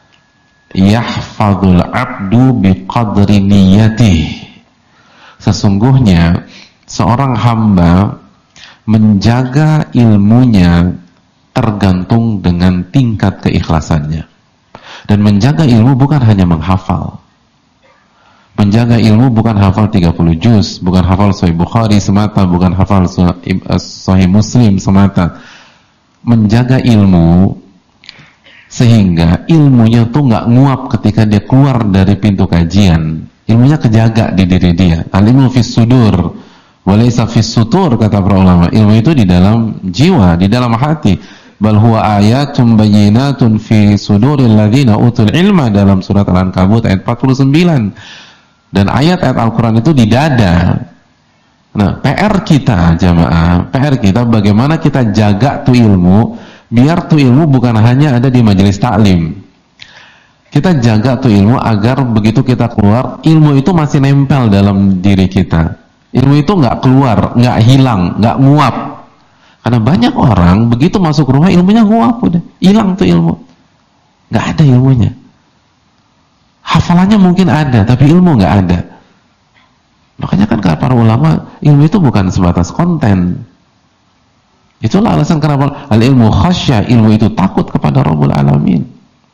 yahfadul abdu biqadri niyatih. Sesungguhnya seorang hamba menjaga ilmunya tergantung dengan tingkat keikhlasannya. Dan menjaga ilmu bukan hanya menghafal. Menjaga ilmu bukan hafal 30 juz, bukan hafal Sahih Bukhari semata, bukan hafal Sahih Muslim semata. Menjaga ilmu sehingga ilmunya tuh nggak nguap ketika dia keluar dari pintu kajian. Ilmunya kejaga di diri dia. Al-ilmu fis sudur, walaysa fis sutur, kata para ulama. Ilmu itu di dalam jiwa, di dalam hati. Bal huwa ayatun bayyinatun fi suduril ladzina utul ilma, dalam surat Al-Ankabut ayat 49. Dan ayat-ayat Al-Quran itu di dada. Nah, PR kita jamaah, PR kita bagaimana kita jaga tuh ilmu, biar tuh ilmu bukan hanya ada di majelis taklim. Kita jaga tuh ilmu agar begitu kita keluar, ilmu itu masih nempel dalam diri kita. Ilmu itu nggak keluar, nggak hilang, nggak nguap. Karena banyak orang begitu masuk rumah ilmunya nguap, udah hilang tuh ilmu, nggak ada ilmunya. Hafalannya mungkin ada, tapi ilmu nggak ada. Makanya kan kata para ulama, ilmu itu bukan sebatas konten. Itulah alasan kenapa al-ilmu khasyah, ilmu itu takut kepada Rabbul Alamin.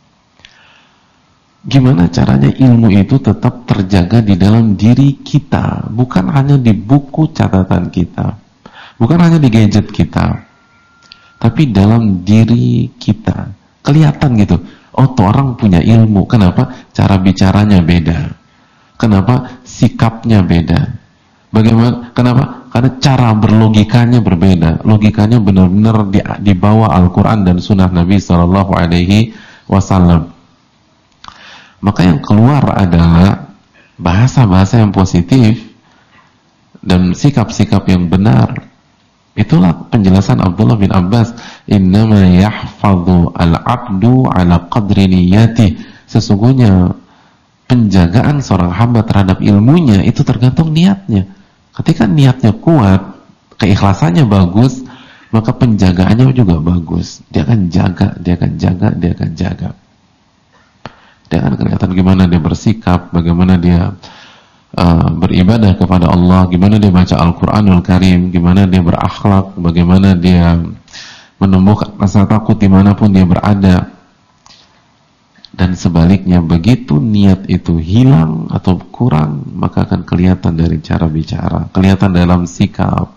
Gimana caranya ilmu itu tetap terjaga di dalam diri kita, bukan hanya di buku catatan kita, bukan hanya di gadget kita, tapi dalam diri kita. Kelihatan gitu. Oh, tuh orang punya ilmu. Kenapa? Cara bicaranya beda. Kenapa? Sikapnya beda. Bagaimana? Kenapa? Karena cara berlogikanya berbeda. Logikanya benar-benar di bawah Al-Quran dan Sunnah Nabi Sallallahu Alaihi Wasallam. Maka yang keluar adalah bahasa-bahasa yang positif dan sikap-sikap yang benar. Itulah penjelasan Abdullah bin Abbas, innama yahfadhu al-abdu ala qadri niyatih. Sesungguhnya penjagaan seorang hamba terhadap ilmunya itu tergantung niatnya. Ketika niatnya kuat, keikhlasannya bagus, maka penjagaannya juga bagus. Dia akan jaga, dia akan jaga, dia akan jaga. Dia akan kelihatan gimana dia bersikap, bagaimana dia beribadah kepada Allah, gimana dia baca Al-Quranul Karim, gimana dia berakhlak, bagaimana dia menumbuhkan rasa takut dimanapun dia berada. Dan sebaliknya, begitu niat itu hilang atau kurang, maka akan kelihatan dari cara bicara, kelihatan dalam sikap.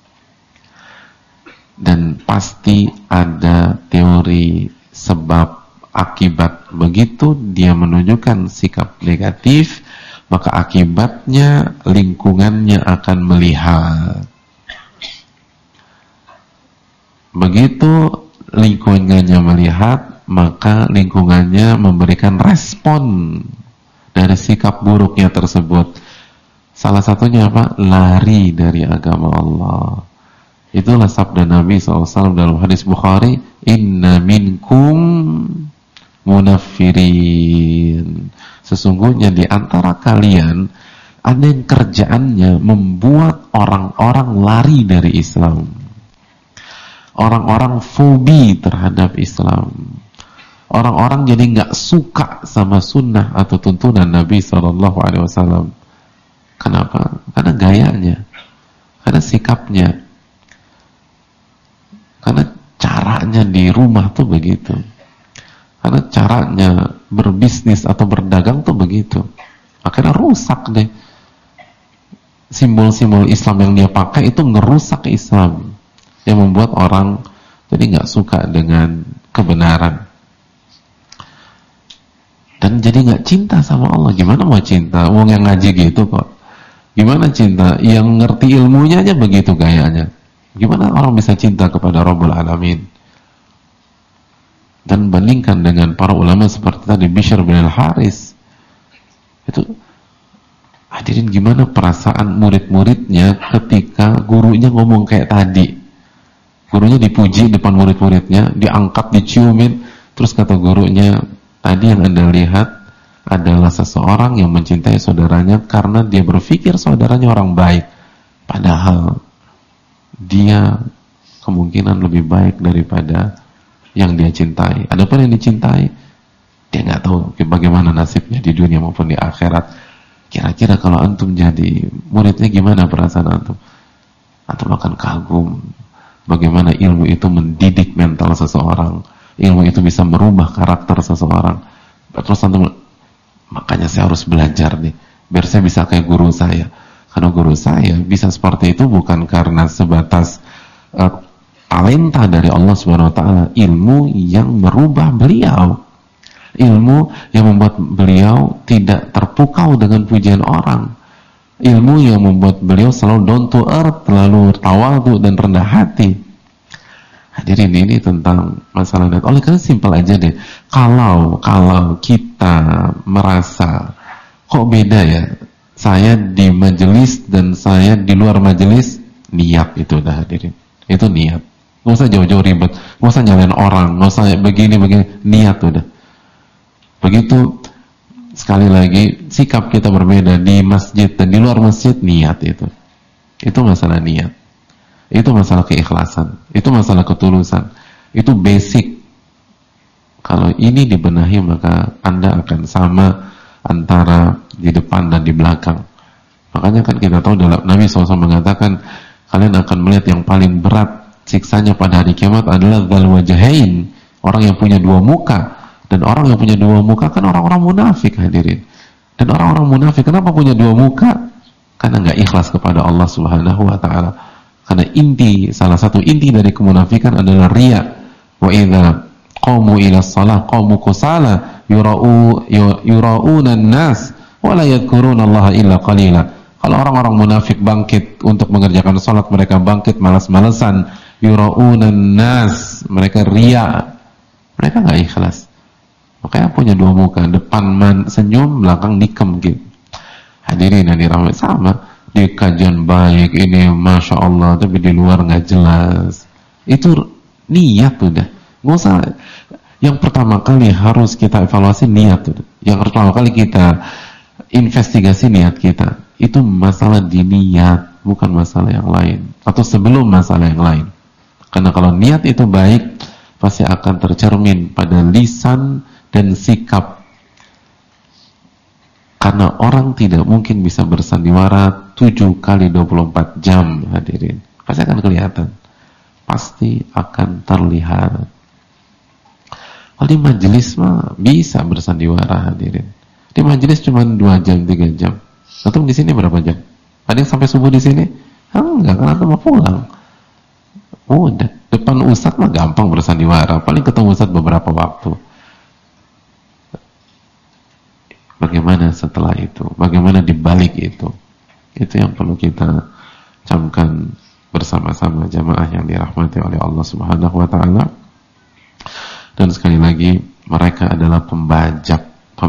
Dan pasti ada teori sebab akibat. Begitu dia menunjukkan sikap negatif, maka akibatnya lingkungannya akan melihat. Begitu lingkungannya melihat, maka lingkungannya memberikan respon dari sikap buruknya tersebut. Salah satunya apa? Lari dari agama Allah. Itulah sabda Nabi SAW dalam hadis Bukhari, inna minkum munaffirin. Sesungguhnya di antara kalian ada yang kerjaannya membuat orang-orang lari dari Islam. Orang-orang fobi terhadap Islam. Orang-orang jadi nggak suka sama sunnah atau tuntunan Nabi SAW. Kenapa? Karena gayanya, karena sikapnya, karena caranya di rumah tuh begitu, karena caranya berbisnis atau berdagang tuh begitu. Akhirnya rusak deh. Simbol-simbol Islam yang dia pakai itu ngerusak Islam, yang membuat orang jadi nggak suka dengan kebenaran dan jadi nggak cinta sama Allah. Gimana mau cinta? Wong yang ngaji gitu kok. Gimana cinta? Yang ngerti ilmunya aja begitu gayanya. Gimana orang bisa cinta kepada Rabbul Alamin? Dan bandingkan dengan para ulama seperti tadi Bishr bin al-Haris. Itu hadirin, gimana perasaan murid-muridnya ketika gurunya ngomong kayak tadi. Gurunya dipuji depan murid-muridnya, diangkat, diciumin, terus kata gurunya, tadi yang Anda lihat adalah seseorang yang mencintai saudaranya karena dia berpikir saudaranya orang baik, padahal dia kemungkinan lebih baik daripada yang dia cintai. Adapun yang dicintai, dia nggak tahu bagaimana nasibnya di dunia maupun di akhirat. Kira-kira kalau antum jadi muridnya gimana perasaan antum? Antum akan kagum bagaimana ilmu itu mendidik mental seseorang, ilmu itu bisa merubah karakter seseorang. Terus antum, makanya saya harus belajar nih, biar saya bisa kayak guru saya. Karena guru saya bisa seperti itu bukan karena sebatas talenta dari Allah Subhanahu Wa Taala, ilmu yang merubah beliau, ilmu yang membuat beliau tidak terpukau dengan pujian orang, ilmu yang membuat beliau selalu down to earth, selalu tawadhu dan rendah hati. Hadirin, ini tentang masalah niat. Oleh karena simpel aja deh. Kalau kita merasa kok beda ya, saya di majelis dan saya di luar majelis, niat itu udah hadirin. Itu niat. Nggak usah jauh-jauh ribet, nggak usah nyalain orang, nggak usah begini, niat udah. Begitu sekali lagi sikap kita berbeda di masjid dan di luar masjid, niat itu. Itu masalah niat. Itu masalah keikhlasan, itu masalah ketulusan, itu basic. Kalau ini dibenahi maka Anda akan sama antara di depan dan di belakang. Makanya kan kita tahu dalam Nabi SAW mengatakan kalian akan melihat yang paling berat siksanya pada hari kiamat adalah dzal wajhain, orang yang punya dua muka. Dan orang yang punya dua muka kan orang-orang munafik, hadirin. Dan orang-orang munafik kenapa punya dua muka? Karena nggak ikhlas kepada Allah Subhanahu Wa Taala. Karena salah satu inti dari kemunafikan adalah riya. Wa idza qamu ila shalah qamu kusala yura'una an-nas wa la yadhkuruna Allah illa qalila. Kalau orang-orang munafik bangkit untuk mengerjakan salat, mereka bangkit malas-malesan, yura'una an-nas, mereka riya. Mereka enggak ikhlas. Makanya punya dua muka, depan senyum, belakang nikem gitu. Hadirin yang dirahmati, sama di kajian baik ini Masya Allah, tapi di luar nggak jelas. Itu niat udah. Nggak usah. Yang pertama kali harus kita evaluasi niat udah. Yang pertama kali kita investigasi niat kita. Itu masalah di niat, bukan masalah yang lain. Atau sebelum masalah yang lain. Karena kalau niat itu baik, pasti akan tercermin pada lisan dan sikap. Karena orang tidak mungkin bisa bersandiwara 7 kali 24 jam, hadirin. Pasti akan kelihatan. Pasti akan terlihat. Kalau di majelis mah bisa bersandiwara, hadirin. Di majelis cuma 2 jam, 3 jam. Atau di sini berapa jam? Ada yang sampai subuh di sini? Enggak, karena mau pulang. Udah, depan ustadz mah gampang bersandiwara. Paling ketemu ustadz beberapa waktu. Bagaimana setelah itu? Bagaimana di balik itu? Itu yang perlu kita camkan bersama-sama jamaah yang dirahmati oleh Allah Subhanahu Wa Taala. Dan sekali lagi, mereka adalah pembajak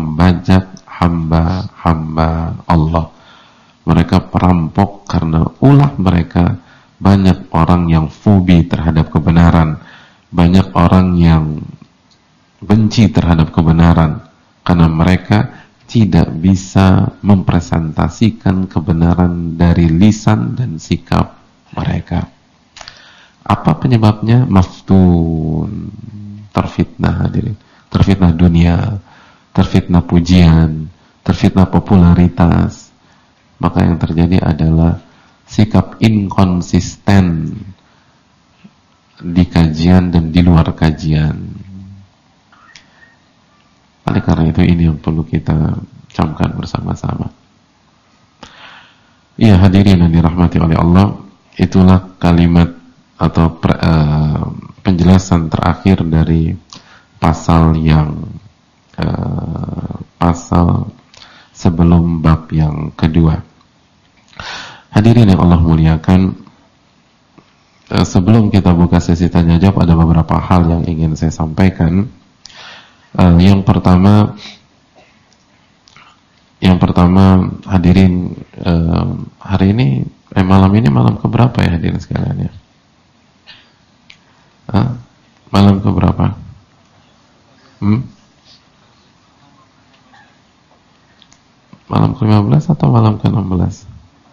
hamba-hamba Allah. Mereka perampok karena ulah mereka banyak orang yang fobi terhadap kebenaran, banyak orang yang benci terhadap kebenaran karena mereka tidak bisa mempresentasikan kebenaran dari lisan dan sikap mereka. Apa penyebabnya? Maftun, terfitnah hadirin, terfitnah dunia, terfitnah pujian, terfitnah popularitas. Maka yang terjadi adalah sikap inkonsisten di kajian dan di luar kajian. Oleh karena itu, ini yang perlu kita camkan bersama-sama. Iya, hadirin yang dirahmati oleh Allah, itulah kalimat atau penjelasan terakhir dari pasal yang pasal sebelum bab yang kedua. Hadirin yang Allah muliakan, sebelum kita buka sesi tanya jawab, ada beberapa hal yang ingin saya sampaikan. Yang pertama hadirin, hari ini malam ini malam keberapa ya hadirin sekalian ya? Malam keberapa? Malam ke-15 atau malam ke-16?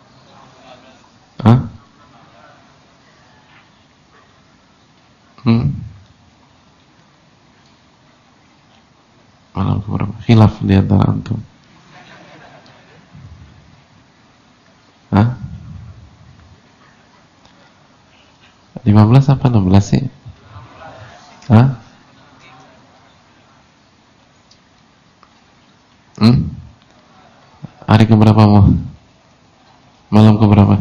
Malam keberapa? Khilaf di antara antum. 15 apa 16 sih? Hari keberapa mau? Malam keberapa?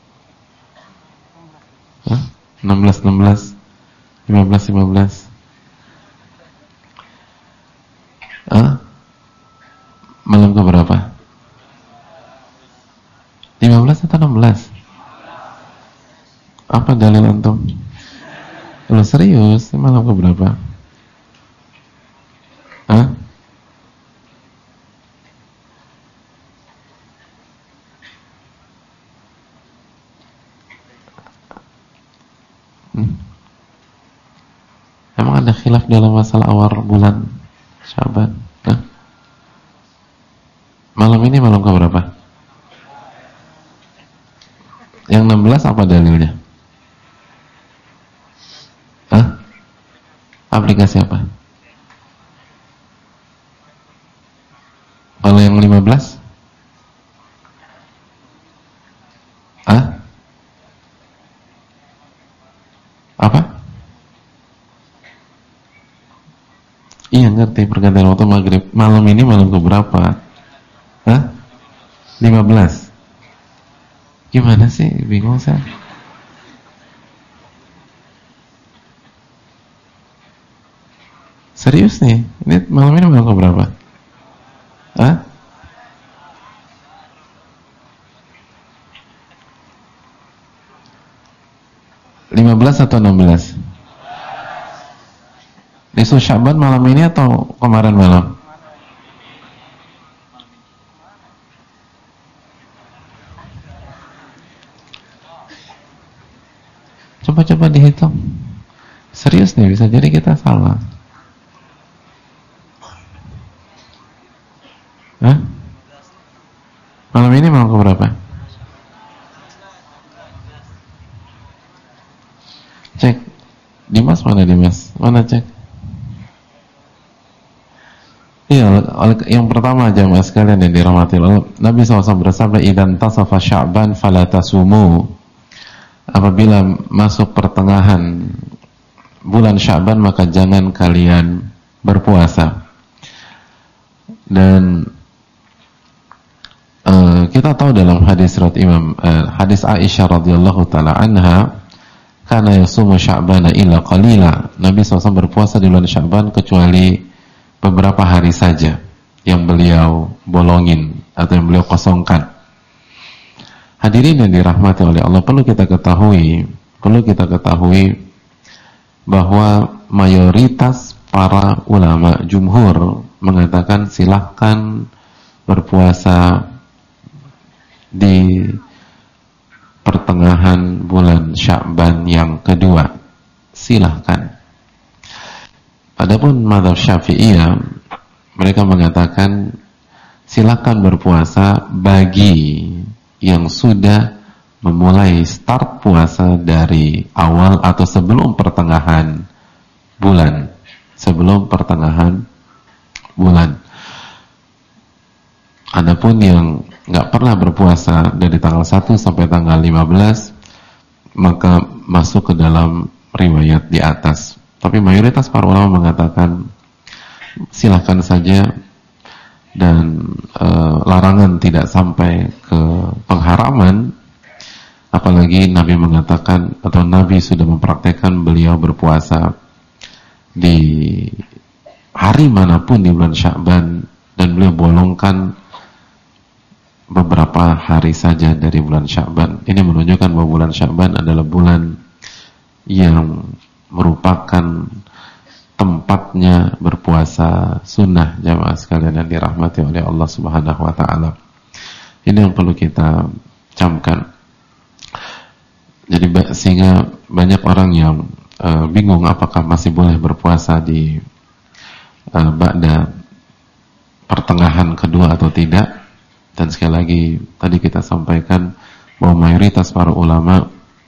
16, 15. Malam keberapa? 15 atau 16? Apa dalil antum? Kalau serius, malam keberapa? Emang ada khilaf dalam masalah awal bulan Syaban? Malam ini malam keberapa? Yang 16 apa dalilnya? Aplikasi apa? Kalau yang 15? Apa? Iya, ngerti pergantian waktu maghrib. Malam ini malam keberapa? 15. Gimana sih? Bingung saya. Serius nih? Ini malam ini malam keberapa? 15 atau 16? Nisfu Sya'ban malam ini atau kemarin malam? Coba dihitung. Serius nih, bisa jadi kita salah. Malam ini malam keberapa? Cek. Dimas mana Dimas? Mana cek? Iya, yang pertama jamaah sekalian yang dirahmati Allah, Nabi SAW bersabda, "Idzan tasafa Sya'ban fala tasumu." Apabila masuk pertengahan bulan Sya'ban maka jangan kalian berpuasa. Dan kita tahu dalam hadis hadis Aisyah radhiyallahu taala anha, kana yasumu Sya'bana illa qalila. Nabi SAW berpuasa di bulan Sya'ban kecuali beberapa hari saja yang beliau bolongin atau yang beliau kosongkan. Hadirin yang dirahmati oleh Allah, perlu kita ketahui bahwa mayoritas para ulama jumhur mengatakan silahkan berpuasa di pertengahan bulan Sya'ban yang kedua, silahkan. Adapun mazhab Syafi'iyah, mereka mengatakan silahkan berpuasa bagi yang sudah memulai start puasa dari awal atau sebelum pertengahan bulan. Sebelum pertengahan bulan. Adapun yang nggak pernah berpuasa dari tanggal 1 sampai tanggal 15, maka masuk ke dalam riwayat di atas. Tapi mayoritas para ulama mengatakan silahkan saja, dan larangan tidak sampai ke pengharaman. Apalagi Nabi mengatakan, atau Nabi sudah mempraktekkan beliau berpuasa di hari manapun di bulan Sya'ban, dan beliau bolongkan beberapa hari saja dari bulan Sya'ban. Ini menunjukkan bahwa bulan Sya'ban adalah bulan yang merupakan tempatnya berpuasa sunnah, jamaah sekalian yang dirahmati oleh Allah Subhanahu wa taala. Ini yang perlu kita camkan. Jadi sehingga banyak orang yang bingung apakah masih boleh berpuasa di ba'da pertengahan kedua atau tidak. Dan sekali lagi tadi kita sampaikan bahwa mayoritas para ulama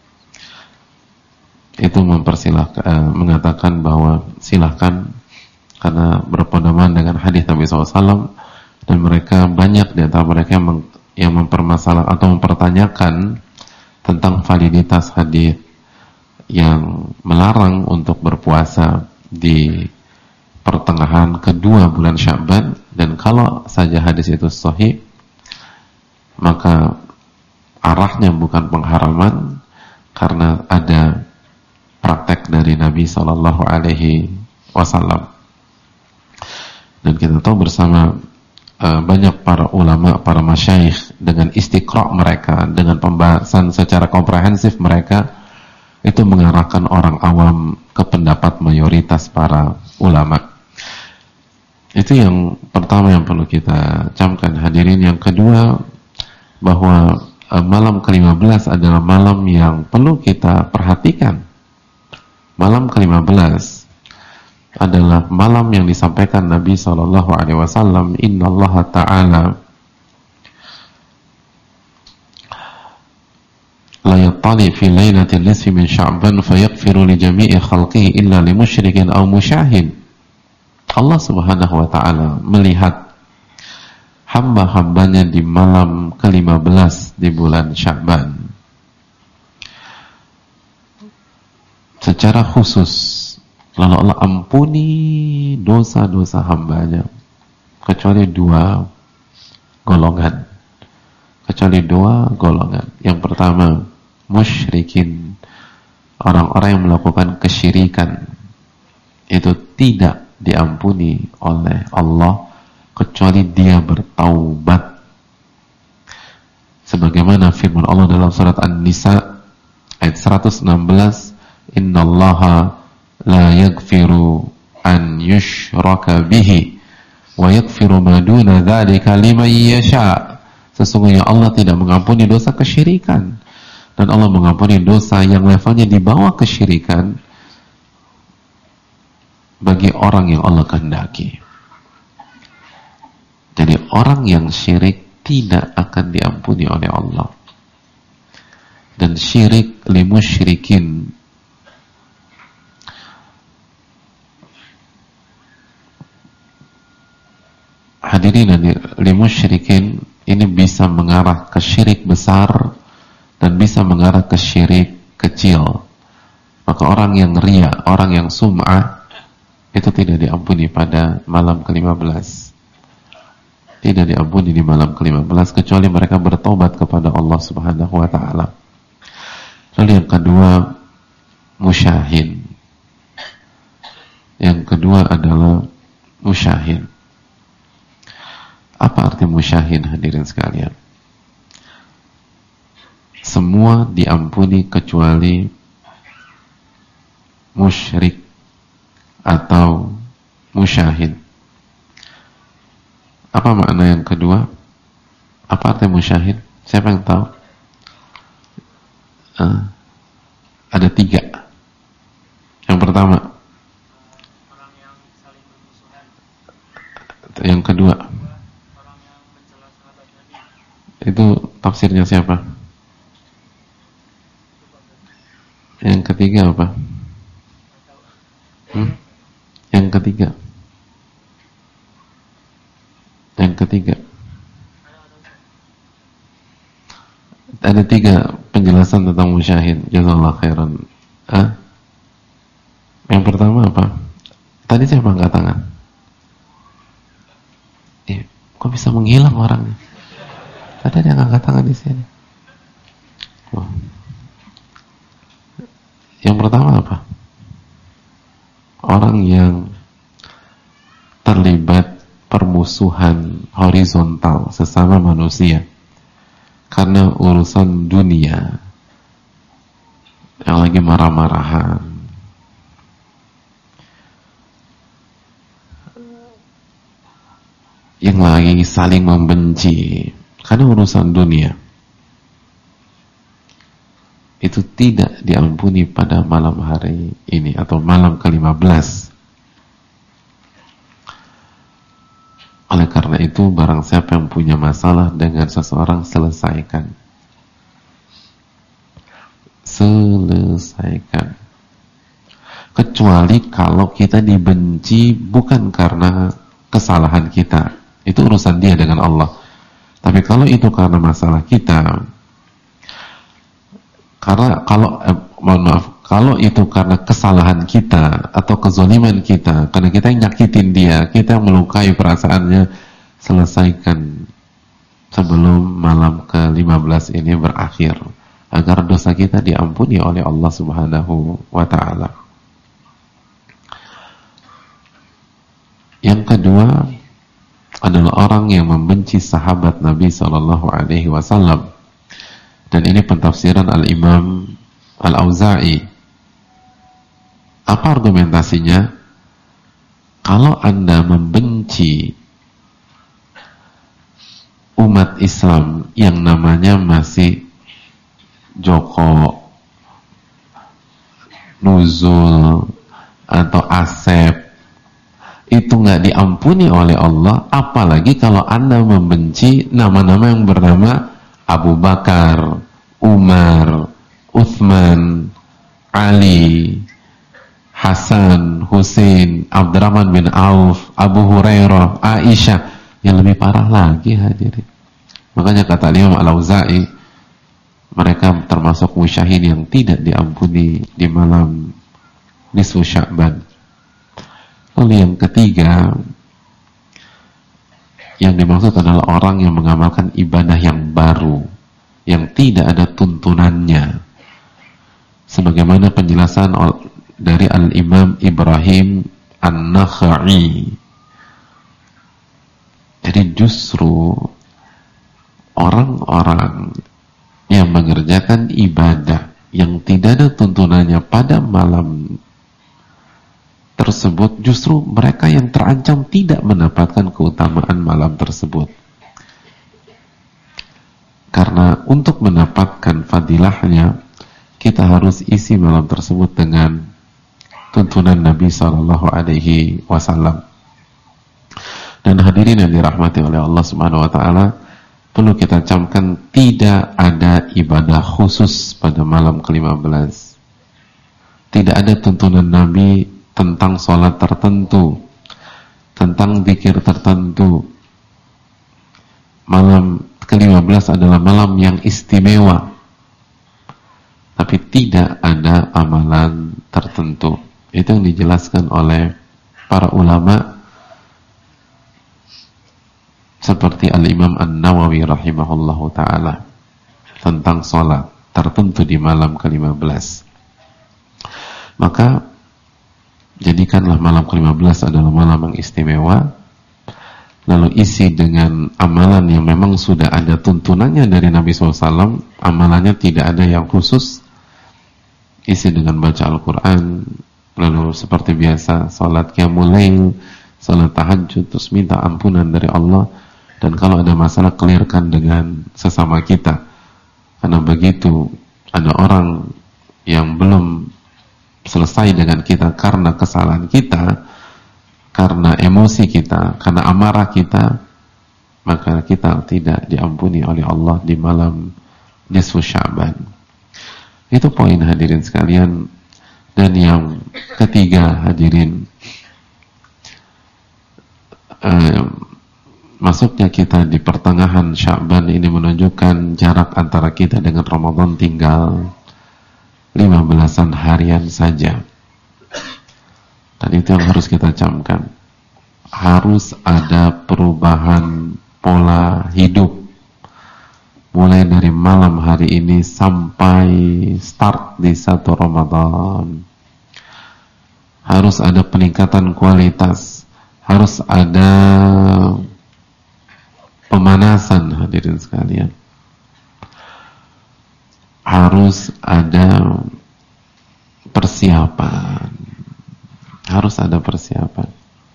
itu mengatakan bahwa silahkan, karena berpedoman dengan hadis Nabi SAW, dan mereka banyak di antara mereka yang mempermasalahkan atau mempertanyakan tentang validitas hadis yang melarang untuk berpuasa di pertengahan kedua bulan Sya'ban. Dan kalau saja hadis itu sahih, maka arahnya bukan pengharaman, karena ada praktek dari Nabi Sallallahu Alaihi Wasallam. Dan kita tahu bersama banyak para ulama, para masyayikh dengan istiqra' mereka, dengan pembahasan secara komprehensif mereka, itu mengarahkan orang awam ke pendapat mayoritas para ulama. Itu yang pertama yang perlu kita camkan, hadirin. Yang kedua, bahwa malam ke-15 adalah malam yang perlu kita perhatikan. Malam ke-15 adalah malam yang disampaikan Nabi SAW, Innallaha ta'ala la yattali fi lailatin nisfi min Sya'ban fayaghfiru li jami'i khalqihi illa li musyrikin aw musyahin. Allah Subhanahu wa ta'ala melihat hamba-hambanya di malam ke-15 di bulan Sya'ban secara khusus, lalu Allah ampuni dosa-dosa hambanya, kecuali dua golongan. Yang pertama, musyrikin, orang-orang yang melakukan kesyirikan, itu tidak diampuni oleh Allah kecuali dia bertaubat. Sebagaimana firman Allah dalam surat An-Nisa ayat 116, Innallaha la yaghfiru an yushraka bihi wa yaghfiru ma duna dzalika liman yasha. Sesungguhnya Allah tidak mengampuni dosa kesyirikan, dan Allah mengampuni dosa yang levelnya di bawah kesyirikan bagi orang yang Allah kehendaki. Jadi orang yang syirik tidak akan diampuni oleh Allah. Dan syirik limusyrikin, hadirin limusyrikin, ini bisa mengarah ke syirik besar dan bisa mengarah ke syirik kecil. Maka orang yang riya, orang yang sum'ah, itu tidak diampuni pada malam ke-15. Tidak diampuni di malam ke-15 kecuali mereka bertobat kepada Allah Subhanahu wa ta'ala. Lalu yang kedua, musyahin. Yang kedua adalah musyahin. Apa arti musyahin, hadirin sekalian? Semua diampuni kecuali musyrik atau musyahid. Apa makna yang kedua? Apa arti musyahid? Siapa yang tahu? Ada 3. Yang pertama, orang yang saling bermusuhan. yang kedua, Orang yang mencela sahabat Nabi. itu tafsirnya siapa? Yang ketiga apa? Yang ketiga. Yang ketiga. Ada 3 penjelasan tentang musyahid. Jazakallahu khairan. Yang pertama apa? Tadi siapa angkat tangan? Kok bisa menghilang orangnya? Tadi ada yang angkat tangan di sini. Wah. Yang pertama apa? Orang yang terlibat permusuhan horizontal sesama manusia karena urusan dunia, yang lagi marah-marahan, yang lagi saling membenci karena urusan dunia, itu tidak diampuni pada malam hari ini atau malam ke-15. Oleh karena itu, barang siapa yang punya masalah dengan seseorang, selesaikan. Selesaikan. Kecuali kalau kita dibenci bukan karena kesalahan kita, itu urusan dia dengan Allah. Tapi kalau itu karena masalah kita, kalau itu karena kesalahan kita atau kezaliman kita, karena kita yang nyakitin dia, kita yang melukai perasaannya, selesaikan sebelum malam ke-15 ini berakhir, agar dosa kita diampuni oleh Allah Subhanahu wa ta'ala. Yang kedua adalah orang yang membenci sahabat Nabi Sallallahu Alaihi Wasallam, dan ini pentafsiran Al-Imam Al-Auza'i. Apa argumentasinya? Kalau Anda membenci umat Islam yang namanya masih Joko, Nuzul, atau Asep, itu nggak diampuni oleh Allah, apalagi kalau Anda membenci nama-nama yang bernama Abu Bakar, Umar, Uthman, Ali, Hasan, Husain, Abdurrahman bin Auf, Abu Hurairah, Aisyah, yang lebih parah lagi hadirin. Makanya kata Imam Al-Auza'i, mereka termasuk musyahid yang tidak diampuni di malam nisfu Sya'ban. Lalu yang ketiga, yang dimaksud adalah orang yang mengamalkan ibadah yang baru, yang tidak ada tuntunannya, sebagaimana penjelasan dari Al-Imam Ibrahim An-Nakha'i. Jadi justru orang-orang yang mengerjakan ibadah yang tidak ada tuntunannya pada malam tersebut, justru mereka yang terancam tidak mendapatkan keutamaan malam tersebut. Karena untuk mendapatkan fadilahnya, kita harus isi malam tersebut dengan tuntunan Nabi Sallallahu Alaihi Wasallam. Dan hadirin yang dirahmati oleh Allah Subhanahu Wa Taala, perlu kita camkan, tidak ada ibadah khusus pada malam ke-15. Tidak ada tuntunan Nabi tentang sholat tertentu, tentang zikir tertentu. Malam ke-15 adalah malam yang istimewa, tapi tidak ada amalan tertentu. Itu yang dijelaskan oleh para ulama seperti Al-Imam An-Nawawi rahimahullahu ta'ala tentang sholat tertentu di malam ke-15. Maka jadikanlah malam ke-15 adalah malam yang istimewa, lalu isi dengan amalan yang memang sudah ada tuntunannya dari Nabi SAW, amalannya tidak ada yang khusus. Isi dengan baca Al-Quran, lalu seperti biasa salat qiyamul lail, salat tahajud, terus minta ampunan dari Allah, dan kalau ada masalah clearkan dengan sesama kita. Karena begitu ada orang yang belum selesai dengan kita karena kesalahan kita, karena emosi kita, karena amarah kita, maka kita tidak diampuni oleh Allah di malam nisfu Sya'ban. Itu poin hadirin sekalian. Dan yang ketiga hadirin, masuknya kita di pertengahan Sya'ban ini menunjukkan jarak antara kita dengan Ramadan tinggal 15-an harian saja. Dan itu yang harus kita camkan. Harus ada perubahan pola hidup mulai dari malam hari ini sampai start di 1 Ramadan. Harus ada peningkatan kualitas, harus ada pemanasan hadirin sekalian. Harus ada persiapan. Harus ada persiapan.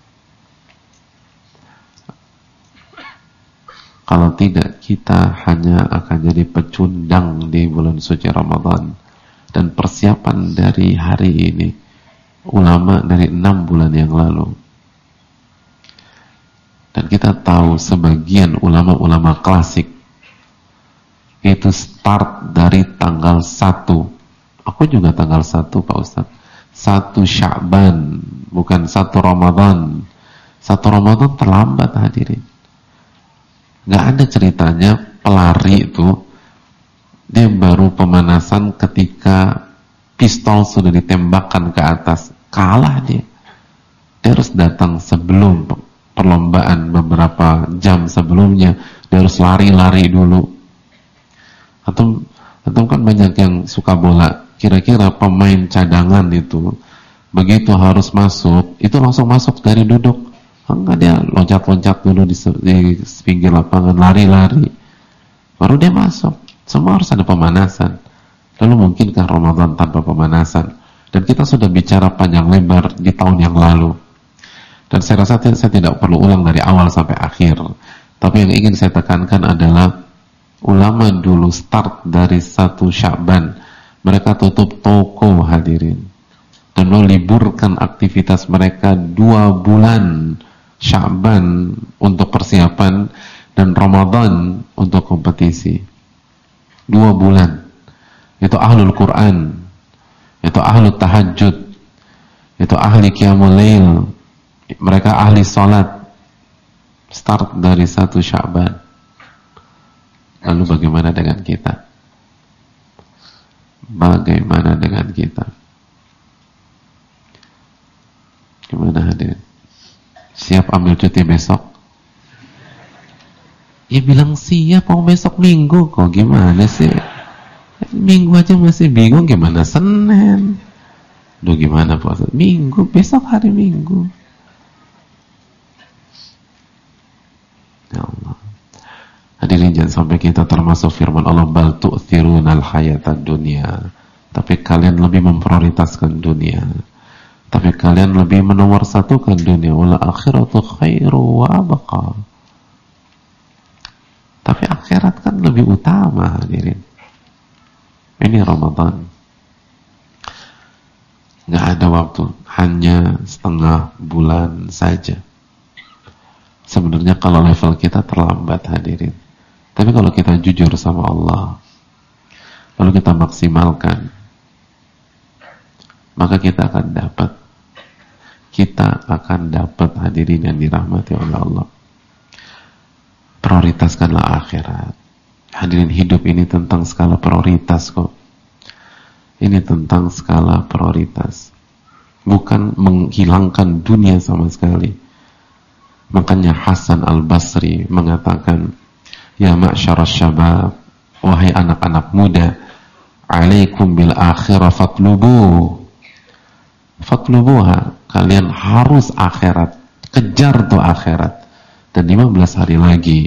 Kalau tidak, kita hanya akan jadi pecundang di bulan suci Ramadan. Dan persiapan dari hari ini, ulama dari 6 bulan yang lalu. Dan kita tahu sebagian ulama-ulama klasik itu start dari tanggal 1. Aku juga tanggal 1 Pak Ustadz. 1 Sya'ban, bukan 1 Ramadan. 1 Ramadan terlambat hadirin. Gak ada ceritanya pelari itu dia baru pemanasan ketika pistol sudah ditembakkan ke atas, kalah dia. Dia harus datang sebelum perlombaan, beberapa jam sebelumnya dia harus lari-lari dulu. Atau kan banyak yang suka bola, kira-kira pemain cadangan itu begitu harus masuk, itu langsung masuk dari duduk. Enggak, dia loncat-loncat dulu di pinggir lapangan, lari-lari, baru dia masuk. Semua harus ada pemanasan. Lalu mungkinkah Ramadan tanpa pemanasan? Dan kita sudah bicara panjang lebar di tahun yang lalu. Dan saya rasa saya tidak perlu ulang dari awal sampai akhir. Tapi yang ingin saya tekankan adalah ulama dulu start dari 1 Sya'ban. Mereka tutup toko hadirin. Dan meliburkan aktivitas mereka 2 bulan. Sya'ban untuk persiapan dan Ramadan untuk kompetisi. 2 bulan. Itu ahlul Quran, itu ahlul tahajud, itu ahli qiyamul lail, mereka ahli salat. Start dari 1 Sya'ban. Lalu bagaimana dengan kita? Bagaimana dengan kita? Gimana hadirin? Siap ambil cuti besok? Ya bilang siap, mau besok Minggu. Kok gimana sih? Minggu aja masih bingung, gimana Senin? Duh gimana puasa? Minggu, besok hari Minggu. Ya Allah. Hadirin, jangan sampai kita termasuk firman Allah, bal tu'thirunal hayatad dunya. Tapi kalian lebih memprioritaskan dunia. Tapi kalian lebih menomorsatukan dunia. Wala akhiratu khairu wa abqa. Tapi akhirat kan lebih utama hadirin. Ini Ramadan. Gak ada waktu, hanya setengah bulan saja. Sebenarnya kalau level kita terlambat hadirin. Tapi kalau kita jujur sama Allah, lalu kita maksimalkan, maka kita akan dapat. Kita akan dapat hadirin yang dirahmati oleh Allah. Prioritaskanlah akhirat. Hadirin, hidup ini tentang skala prioritas kok. Ini tentang skala prioritas. Bukan menghilangkan dunia sama sekali. Makanya Hasan Al-Basri mengatakan, ya ma'syarasy syabab, wahai anak-anak muda, alaikum bil akhirah fatlubuha. Kalian harus akhirat, kejar tuh akhirat. Dan 15 hari lagi,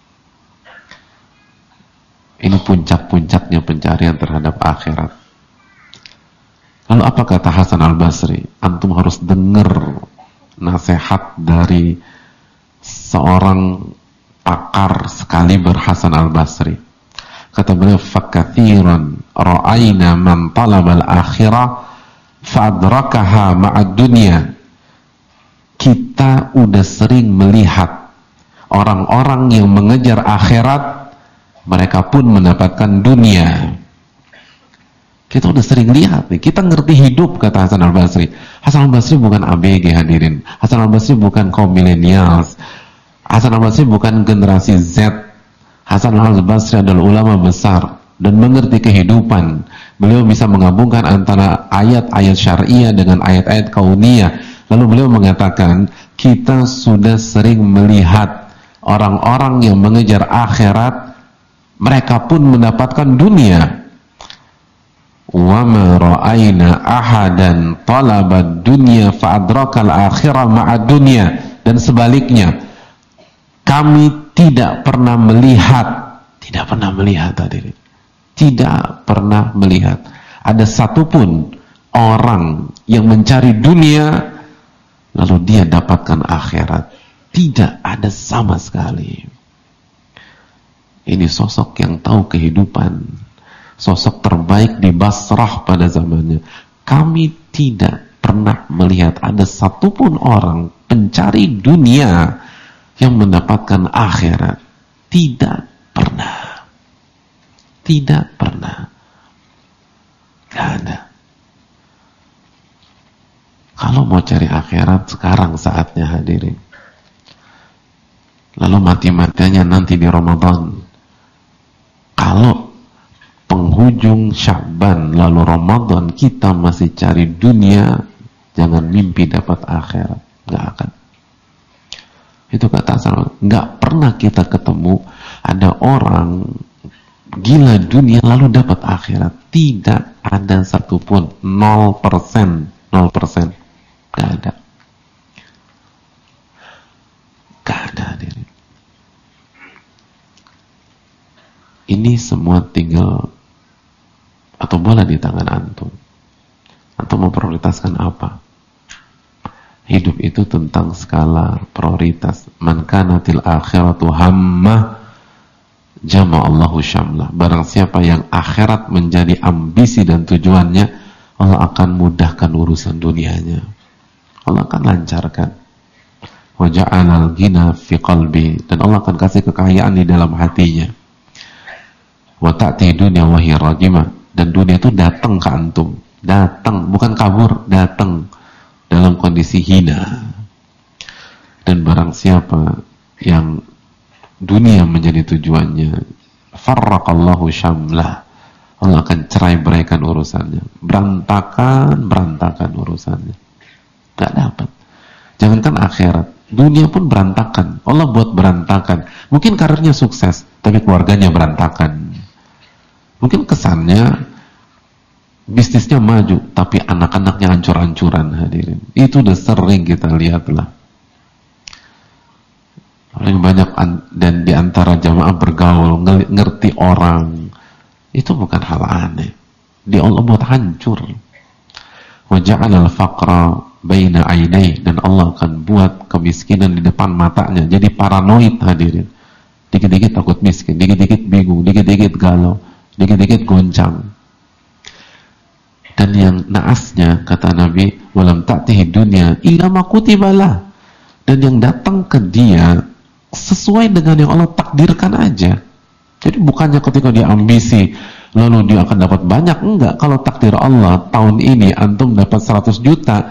ini puncak-puncaknya pencarian terhadap akhirat. Lalu apa kata Hasan Al-Basri? Antum harus dengar nasihat dari seorang pakar sekaliber Hasan al-Basri. Kata beliau, "Fakathiran ra'ayna man talabal akhirah fa'adrakaha ma'ad dunya." Kita udah sering melihat orang-orang yang mengejar akhirat, mereka pun mendapatkan dunia. Kita udah sering lihat nih, kita ngerti hidup, kata Hasan al-Basri. Hasan al-Basri bukan ABG hadirin. Hasan al-Basri bukan kaum millennials. Hasan al-Basri bukan generasi Z. Hasan al-Basri adalah ulama besar dan mengerti kehidupan. Beliau bisa menggabungkan antara ayat-ayat syariah dengan ayat-ayat kauniyah. Lalu beliau mengatakan, kita sudah sering melihat orang-orang yang mengejar akhirat, mereka pun mendapatkan dunia. Wa ma ra'ayna ahadan talabad dunya fa'adrakal akhirah ma'ad dunya. Dan sebaliknya, kami tidak pernah melihat hadirin, tidak pernah melihat ada satupun orang yang mencari dunia lalu dia dapatkan akhirat. Tidak ada sama sekali. Ini sosok yang tahu kehidupan, sosok terbaik di Basrah pada zamannya. Kami tidak pernah melihat ada satupun orang pencari dunia yang mendapatkan akhirat. Tidak pernah. Tidak pernah. Gak ada. Kalau mau cari akhirat, sekarang saatnya hadirin. Lalu mati-matinya nanti di Ramadan. Kalau penghujung Sya'ban lalu Ramadan kita masih cari dunia, jangan mimpi dapat akhirat. Gak akan. Itu kata Asal. Nggak pernah kita ketemu ada orang gila dunia lalu dapat akhirat. Tidak ada satupun. 0%. 0%. Nggak ada. Nggak ada hadirin. Ini semua tinggal atau bola di tangan antum. Antum memprioritaskan apa? Hidup itu tentang skala prioritas. Man kanatil akhiratu hammah jama'allahu syamlah. Barang siapa yang akhirat menjadi ambisi dan tujuannya, Allah akan mudahkan urusan dunianya. Allah akan lancarkan. Wa ja'alal ghina fi qalbi, dan Allah akan kasih kekayaan di dalam hatinya. Wa ta'ti dunya wa hiya rajimah, dan dunia itu datang ke antum. Datang, bukan kabur, datang dalam kondisi hina. Dan barang siapa yang dunia menjadi tujuannya, farraqallahu syamlah, Allah akan cerai beraikan urusannya. Berantakan urusannya. Gak dapat. Jangankan akhirat, dunia pun berantakan. Allah buat berantakan. Mungkin karirnya sukses, tapi keluarganya berantakan. Mungkin kesannya bisnisnya maju, tapi anak-anaknya hancur-hancuran hadirin. Itu udah sering kita lihat lah. Paling banyak dan diantara jamaah bergaul, ngerti orang, itu bukan hal aneh. Di Allah buat hancur. Wa ja'alal faqra baina ainai, dan Allah akan buat kemiskinan di depan matanya. Jadi paranoid hadirin. Dikit-dikit takut miskin, dikit-dikit bingung, dikit-dikit galau, dikit-dikit goncang. Dan yang naasnya, kata Nabi, walam ta'tihi dunya illa ma kutibalah, dan yang datang ke dia sesuai dengan yang Allah takdirkan aja. Jadi bukannya ketika dia ambisi lalu dia akan dapat banyak, enggak. Kalau takdir Allah tahun ini antum dapat 100 juta,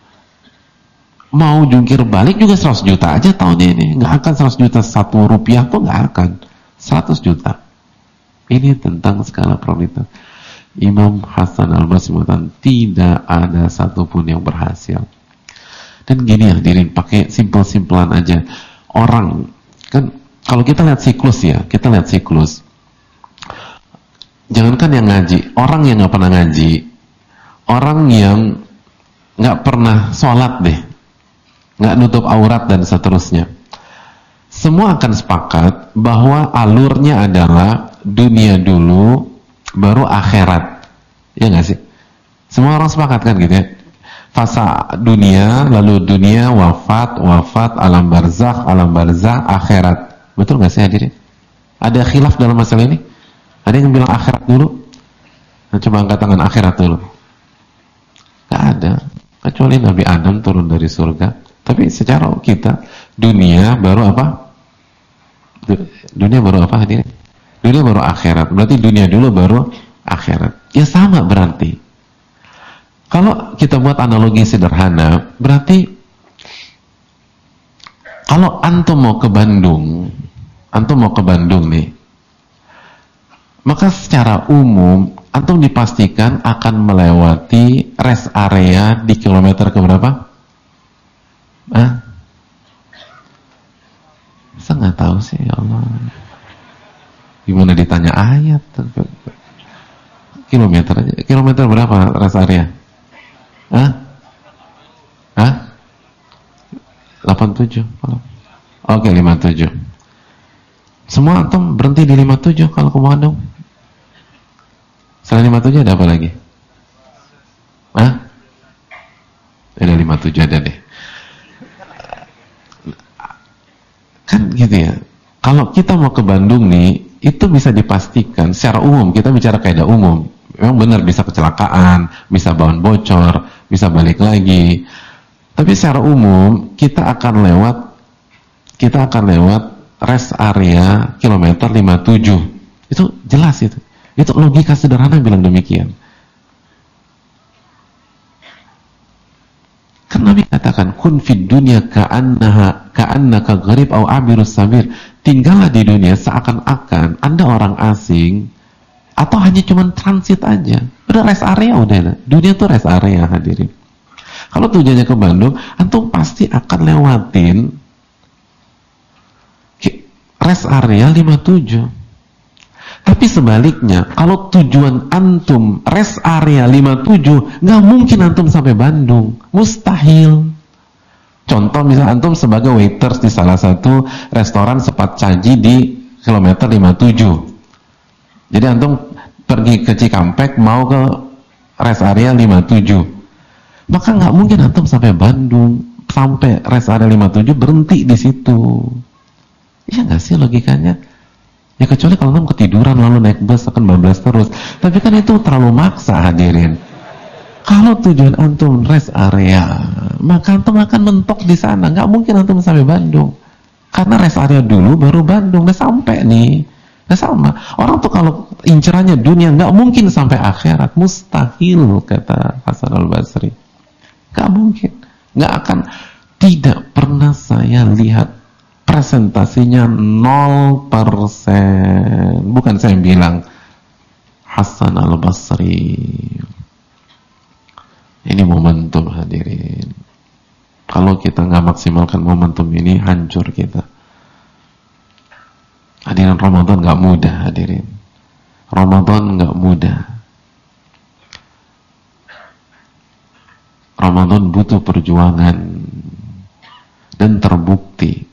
mau jungkir balik juga 100 juta aja tahun ini. Enggak akan 100 juta 1 rupiah tuh, enggak akan 100 juta. Ini tentang skala prioritas. Imam Hasan al-Basri mengatakan tidak ada satupun yang berhasil. Dan gini ya hadirin, pakai simpel-simpelan aja. Orang kan kalau kita lihat siklus ya, kita lihat siklus. Jangankan yang ngaji, orang yang nggak pernah ngaji, orang yang nggak pernah sholat deh, nggak nutup aurat dan seterusnya, semua akan sepakat bahwa alurnya adalah dunia dulu baru akhirat. Ya nggak sih? Semua orang sepakat kan gitu ya. Fasa dunia, lalu dunia, wafat, alam barzakh, akhirat. Betul nggak sih hadirin? Ada khilaf dalam masalah ini? Ada yang bilang akhirat dulu? Nah, coba angkat tangan akhirat dulu. Nggak ada, kecuali Nabi Adam turun dari surga. Tapi secara kita, dunia baru apa? Dunia baru apa hadirin? Dunia baru akhirat. Berarti dunia dulu baru akhirat. Ya sama berarti. Kalau kita buat analogi sederhana, berarti kalau antum mau ke Bandung nih, maka secara umum antum dipastikan akan melewati rest area di kilometer keberapa? Saya nggak tahu sih, ya Allah. Gimana ditanya ayat? Kilometer aja. Kilometer berapa rest area? 87. Oke, 57. Semua antum berhenti di 57 kalau ke Bandung. Selain 57 ada apa lagi? Ada 57 ada deh. Kan gitu ya. Kalau kita mau ke Bandung nih, itu bisa dipastikan secara umum, kita bicara kaidah umum. Memang benar bisa kecelakaan, bisa bahan bocor, bisa balik lagi. Tapi secara umum kita akan lewat rest area kilometer 57. Itu jelas itu. Itu logika sederhana bilang demikian. Kan Nabi katakan kun fid dunya ka'annaka gharib au abirus sabir. Tinggallah di dunia seakan-akan Anda orang asing atau hanya cuma transit aja. Udah rest area udah. Dunia tuh rest area hadirin. Kalau tujuannya ke Bandung, antum pasti akan lewatin rest area 57. Tapi sebaliknya, kalau tujuan antum rest area 57, nggak mungkin antum sampai Bandung. Mustahil. Contoh misalnya antum sebagai waiters di salah satu restoran sepat caji di kilometer 57. Jadi antum pergi ke Cikampek mau ke rest area 57. Maka nggak mungkin antum sampai Bandung, sampai rest area 57 berhenti di situ. Iya nggak sih logikanya? Ya kecuali kalau antum ketiduran lalu naik bus akan bablas terus. Tapi kan itu terlalu maksa hadirin. Kalau tujuan antum rest area, maka antum akan mentok di sana. Nggak mungkin antum sampai Bandung. Karena rest area dulu baru Bandung. Udah sampai nih. Nah sama. Orang tuh kalau incerannya dunia nggak mungkin sampai akhirat. Mustahil kata Hasan al-Basri. Nggak mungkin. Nggak akan. Tidak pernah saya lihat presentasinya 0%. Bukan saya yang bilang, Hasan al-Basri. Ini momentum hadirin. Kalau kita nggak maksimalkan momentum ini, hancur kita. Hadirin, Ramadan nggak mudah hadirin. Ramadan nggak mudah. Ramadan butuh perjuangan. Dan terbukti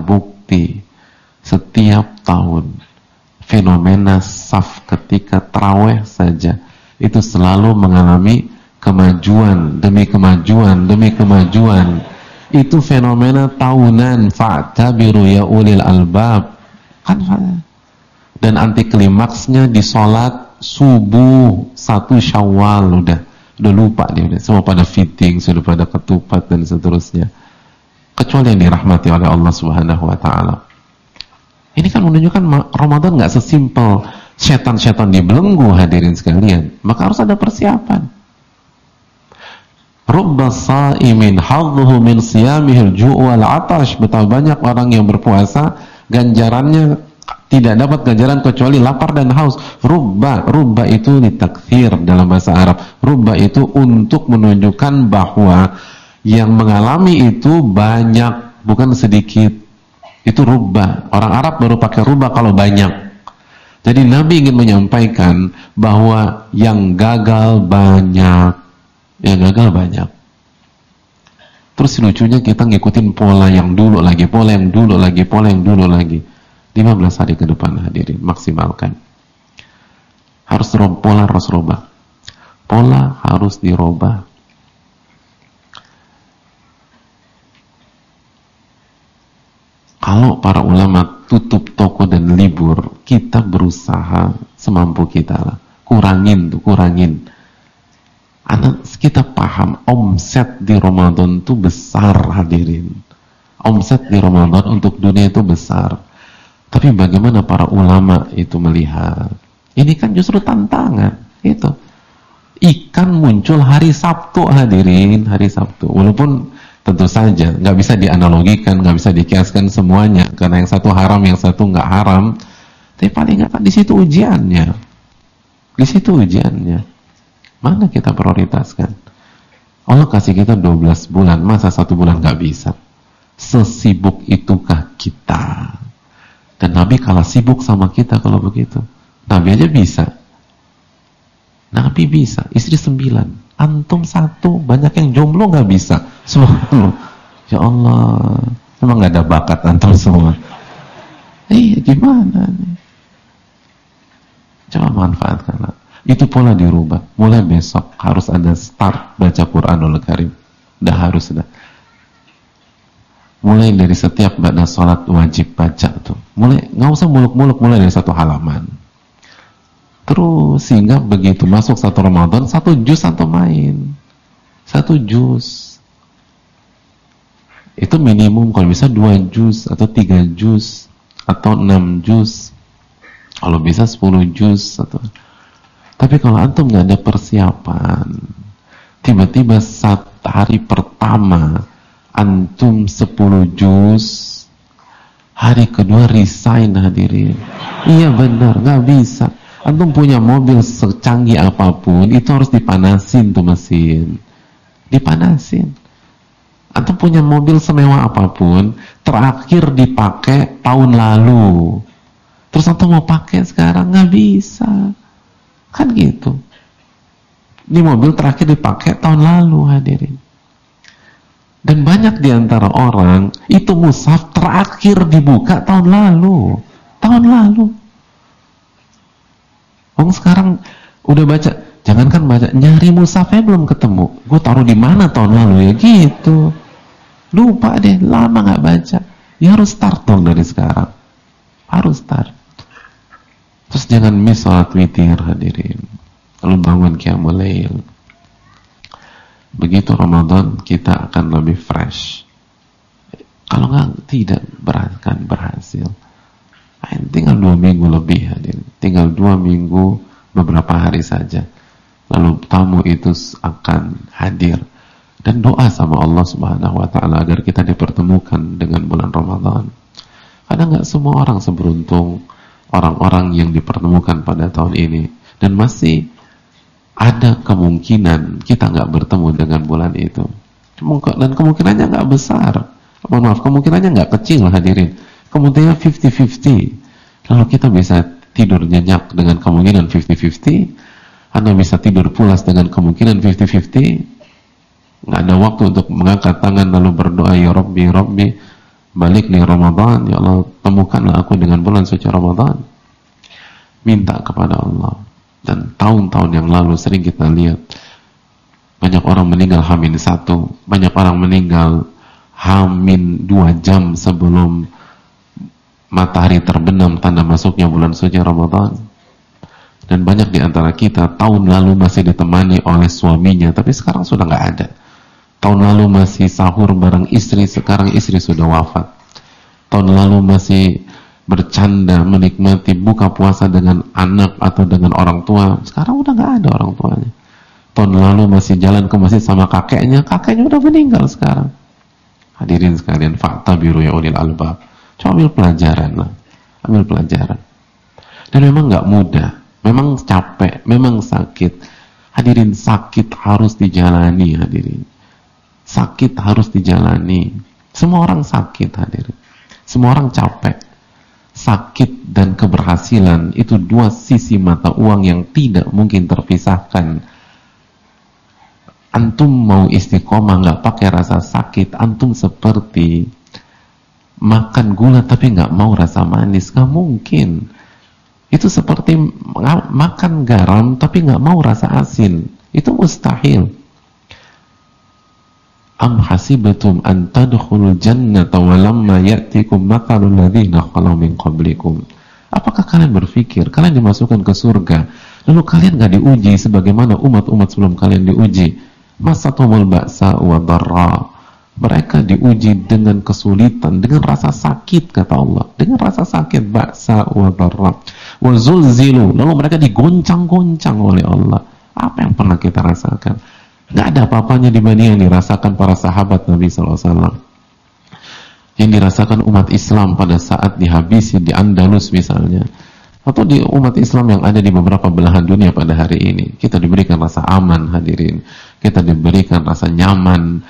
setiap tahun fenomena saf ketika tarawih saja itu selalu mengalami kemajuan demi kemajuan. Itu fenomena tahunan. Fa'tabiru ya ulil albab. Kan dan anti klimaksnya di sholat subuh 1 Syawal udah lupa dia udah. Semua pada fitting, sudah pada ketupat dan seterusnya. Kecuali yang dirahmati oleh Allah Subhanahu wa taala. Ini kan menunjukkan Ramadan nggak sesimpel setan-setan dibelenggu hadirin sekalian. Maka harus ada persiapan. Rubba sha'imin hadduhu min siyamihil ju' wal 'atash. Betapa banyak orang yang berpuasa ganjarannya tidak dapat ganjaran kecuali lapar dan haus. Rubba itu litakthir dalam bahasa Arab. Rubba itu untuk menunjukkan bahwa yang mengalami itu banyak, bukan sedikit. Itu rubba. Orang Arab baru pakai rubba kalau banyak. Jadi Nabi ingin menyampaikan bahwa yang gagal banyak. Yang gagal banyak. Terus lucunya kita ngikutin pola yang dulu lagi. 15 hari ke depan hadirin, maksimalkan. Pola harus dirubah. Kalau para ulama tutup toko dan libur, kita berusaha semampu kita lah. Kurangin. Kita paham omset di Ramadan itu besar, hadirin. Omset di Ramadan untuk dunia itu besar. Tapi bagaimana para ulama itu melihat? Ini kan justru tantangan. Itu. Ikan muncul hari Sabtu, hadirin, hari Sabtu. Walaupun tentu saja nggak bisa dianalogikan, nggak bisa dikiaskan semuanya, karena yang satu haram, yang satu nggak haram. Tapi paling nggak kan di situ ujiannya. Di situ ujiannya. Mana kita prioritaskan? Allah kasih kita 12 bulan, masa 1 bulan nggak bisa? Sesibuk itukah kita? Dan Nabi kalah sibuk sama kita kalau begitu. Nabi aja bisa. Nabi bisa, istri 9, antum 1, banyak yang jomblo nggak bisa. Subhanallah. Ya Allah, memang nggak ada bakat antum semua. Gimana nih? Coba manfaatkanlah. Itu pola dirubah. Mulai besok harus ada start baca Quranul Karim. Udah harus dah. Mulai dari setiap ba'da sholat wajib baca tuh. Mulai, nggak usah muluk-muluk, mulai dari 1 halaman. Terus sehingga begitu masuk 1 Ramadan, 1 juz atau main. 1 juz. Itu minimum, kalau bisa 2 juz atau 3 juz atau 6 juz. Kalau bisa 10 juz atau. Tapi kalau antum nggak ada persiapan, tiba-tiba hari pertama antum 10 juz, hari kedua resign, hadirin. Iya benar, nggak bisa. Antum punya mobil secanggih apapun, itu harus dipanasin tuh mesin, dipanasin. Antum punya mobil semewah apapun, terakhir dipakai tahun lalu. Terus antum mau pakai sekarang, nggak bisa. Kan gitu. Ini mobil terakhir dipakai tahun lalu, hadirin. Dan banyak diantara orang, itu mushaf terakhir dibuka tahun lalu. Tahun lalu. Sekarang udah baca, jangankan baca, nyari mushafnya belum ketemu. Gue taruh di mana tahun lalu ya, gitu. Lupa deh, lama nggak baca. Ya harus start dong dari sekarang. Harus start. Terus jangan miss sholat witir, hadirin. Lalu bangun qiyamul lail. Begitu Ramadan kita akan lebih fresh. Kalau nggak, tidak akan berhasil. Tinggal 2 minggu lebih, hadirin. Tinggal 2 minggu, beberapa hari saja. Lalu tamu itu akan hadir. Dan doa sama Allah Subhanahu wa ta'ala agar kita dipertemukan dengan bulan Ramadan. Karena nggak semua orang seberuntung orang-orang yang dipertemukan pada tahun ini. Dan masih ada kemungkinan kita nggak bertemu dengan bulan itu. Dan kemungkinannya nggak besar. Maaf, kemungkinannya nggak kecil, hadirin. Kemungkinannya 50-50. Lalu kita bisa tidur nyenyak dengan kemungkinan 50-50. Anda bisa tidur pulas dengan kemungkinan 50-50. Nggak ada waktu untuk mengangkat tangan lalu berdoa, ya Rabbi, Rabbi, balik nih Ramadan, ya Allah, temukanlah aku dengan bulan suci Ramadan. Minta kepada Allah. Dan tahun-tahun yang lalu sering kita lihat banyak orang meninggal H-1, banyak orang meninggal H-2 jam sebelum matahari terbenam, tanda masuknya bulan suci Ramadan. Dan banyak di antara kita tahun lalu masih ditemani oleh suaminya, tapi sekarang sudah nggak ada. Tahun lalu masih sahur bareng istri, sekarang istri sudah wafat. Tahun lalu masih bercanda, menikmati buka puasa dengan anak atau dengan orang tua, sekarang udah nggak ada orang tuanya. Tahun lalu masih jalan ke masjid sama kakeknya udah meninggal sekarang. Hadirin sekalian, fakta biru ya ulil albab. Coba ambil pelajaran lah, ambil pelajaran. Dan memang nggak mudah, memang capek, memang sakit. Hadirin, sakit harus dijalani, hadirin. Sakit harus dijalani. Semua orang sakit, hadirin. Semua orang capek. Sakit dan keberhasilan itu 2 sisi mata uang yang tidak mungkin terpisahkan. Antum mau istiqomah nggak pakai rasa sakit, antum seperti makan gula tapi nggak mau rasa manis, nggak mungkin. Itu seperti makan garam tapi nggak mau rasa asin, itu mustahil. Am hasibatum an tadkhulul jannata wa lamma ya'tikum mathalul ladzina khalu min qablikum. Apakah kalian berpikir kalian dimasukkan ke surga lalu kalian enggak diuji sebagaimana umat-umat sebelum kalian diuji? Masatumul ba'sa wa dharra. Mereka diuji dengan kesulitan, dengan rasa sakit, kata Allah, dengan rasa sakit, ba'sa wa dharra. Wa zulzilu, lalu mereka digoncang-goncang oleh Allah. Apa yang pernah kita rasakan? Nggak ada apa-apanya dibanding yang dirasakan para sahabat Nabi SAW, yang dirasakan umat Islam pada saat dihabisi di Andalus misalnya, atau di umat Islam yang ada di beberapa belahan dunia pada hari ini. Kita diberikan rasa aman, hadirin, kita diberikan rasa nyaman.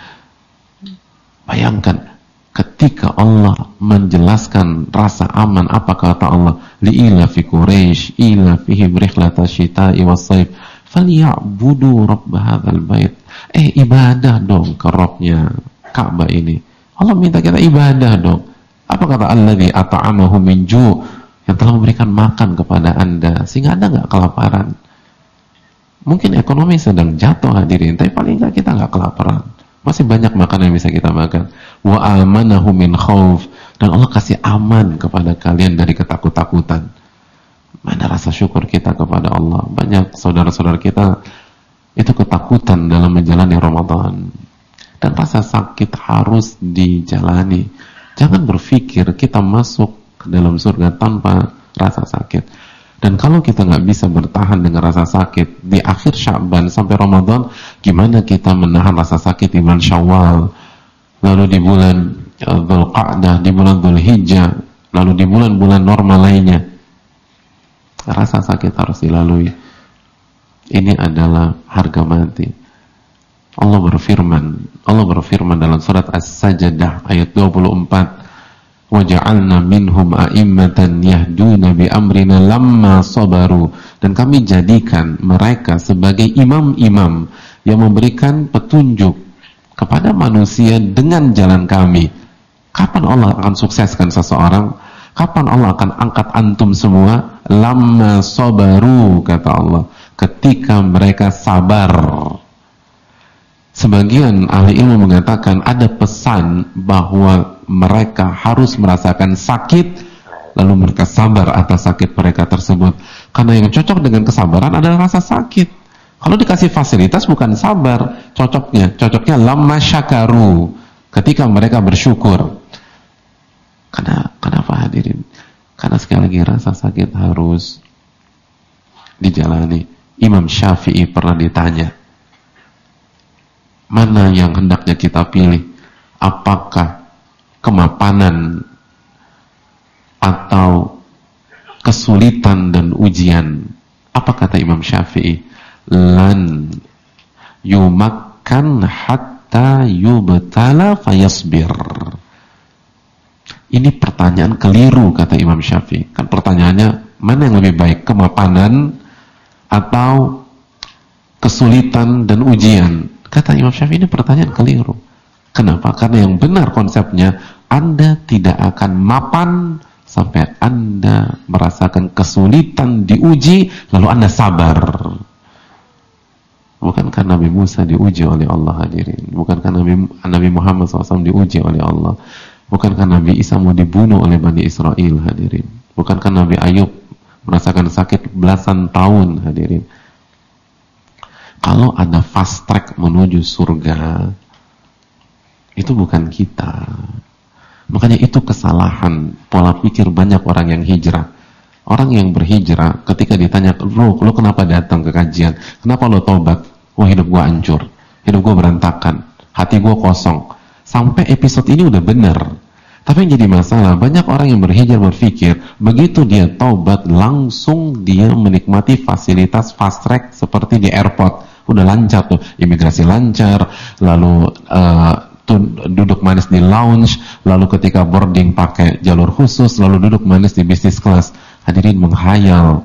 Bayangkan ketika Allah menjelaskan rasa aman, apa kata Allah? Li'ila fi Quraisy ila fihim rihlata syita'i was-sayf falyabudu rabb hadzal bait. Ibadah dong ke Rabbnya Ka'bah ini. Allah minta kita ibadah dong. Apa kata alladzi at'amahum min ju', yang telah memberikan makan kepada Anda sehingga Anda enggak kelaparan. Mungkin ekonomi sedang jatuh, hadirin, tapi paling enggak kita enggak kelaparan. Masih banyak makanan yang bisa kita makan. Wa amanahu min khauf, dan Allah kasih aman kepada kalian dari ketakut-takutan. Mana rasa syukur kita kepada Allah? Banyak saudara-saudara kita itu ketakutan dalam menjalani Ramadan, dan rasa sakit harus dijalani. Jangan berpikir kita masuk ke dalam surga tanpa rasa sakit. Dan kalau kita nggak bisa bertahan dengan rasa sakit di akhir Sya'ban sampai Ramadan, gimana kita menahan rasa sakit di bulan Syawal, lalu di bulan Dzulqa'dah, di bulan Dzulhijjah, lalu di bulan-bulan normal lainnya? Rasa sakit harus dilalui. Ini adalah harga mati. Allah berfirman dalam surat As-Sajdah ayat 24, وَجَعَلْنَا مِنْهُمْ أَئِمَّةً يَهْدُونَ بِأَمْرِنَا لَمَّا صَبَرُوا, dan kami jadikan mereka sebagai imam-imam yang memberikan petunjuk kepada manusia dengan jalan kami. Kapan Allah akan sukseskan seseorang? Kapan Allah akan angkat antum semua? Lamma sabaru, kata Allah, ketika mereka sabar. Sebagian ahli ilmu mengatakan ada pesan bahwa mereka harus merasakan sakit lalu mereka sabar atas sakit mereka tersebut. Karena yang cocok dengan kesabaran adalah rasa sakit. Kalau dikasih fasilitas bukan sabar, cocoknya lamma syakaru, ketika mereka bersyukur. Kenapa hadirin? Karena sekali lagi rasa sakit harus dijalani. Imam Syafi'i pernah ditanya, mana yang hendaknya kita pilih? Apakah kemapanan atau kesulitan dan ujian? Apa kata Imam Syafi'i? Lan yumakkan hatta yubtala fayasbir. Ini pertanyaan keliru, kata Imam Syafi'i. Kan pertanyaannya, mana yang lebih baik, kemapanan atau kesulitan dan ujian? Kata Imam Syafi'i, ini pertanyaan keliru. Kenapa? Karena yang benar konsepnya, Anda tidak akan mapan sampai Anda merasakan kesulitan, diuji, lalu Anda sabar. Bukankah Nabi Musa diuji oleh Allah, hadirin? Bukankah Nabi Muhammad SAW diuji oleh Allah? Bukankah Nabi Isa mau dibunuh oleh Bani Israel, hadirin? Bukankah Nabi Ayub merasakan sakit belasan tahun, hadirin? Kalau ada fast track menuju surga, itu bukan kita. Makanya itu kesalahan pola pikir banyak orang yang hijrah. Orang yang berhijrah ketika ditanya, lo kenapa datang ke kajian? Kenapa lo tobat? Wah, hidup gua hancur, hidup gua berantakan, hati gua kosong. Sampai episode ini udah benar. Tapi yang jadi masalah, banyak orang yang berhijrah berpikir, begitu dia taubat, langsung dia menikmati fasilitas fast track seperti di airport. Udah lancar tuh, imigrasi lancar, lalu duduk manis di lounge, lalu ketika boarding pakai jalur khusus, lalu duduk manis di business class. Hadirin, menghayal.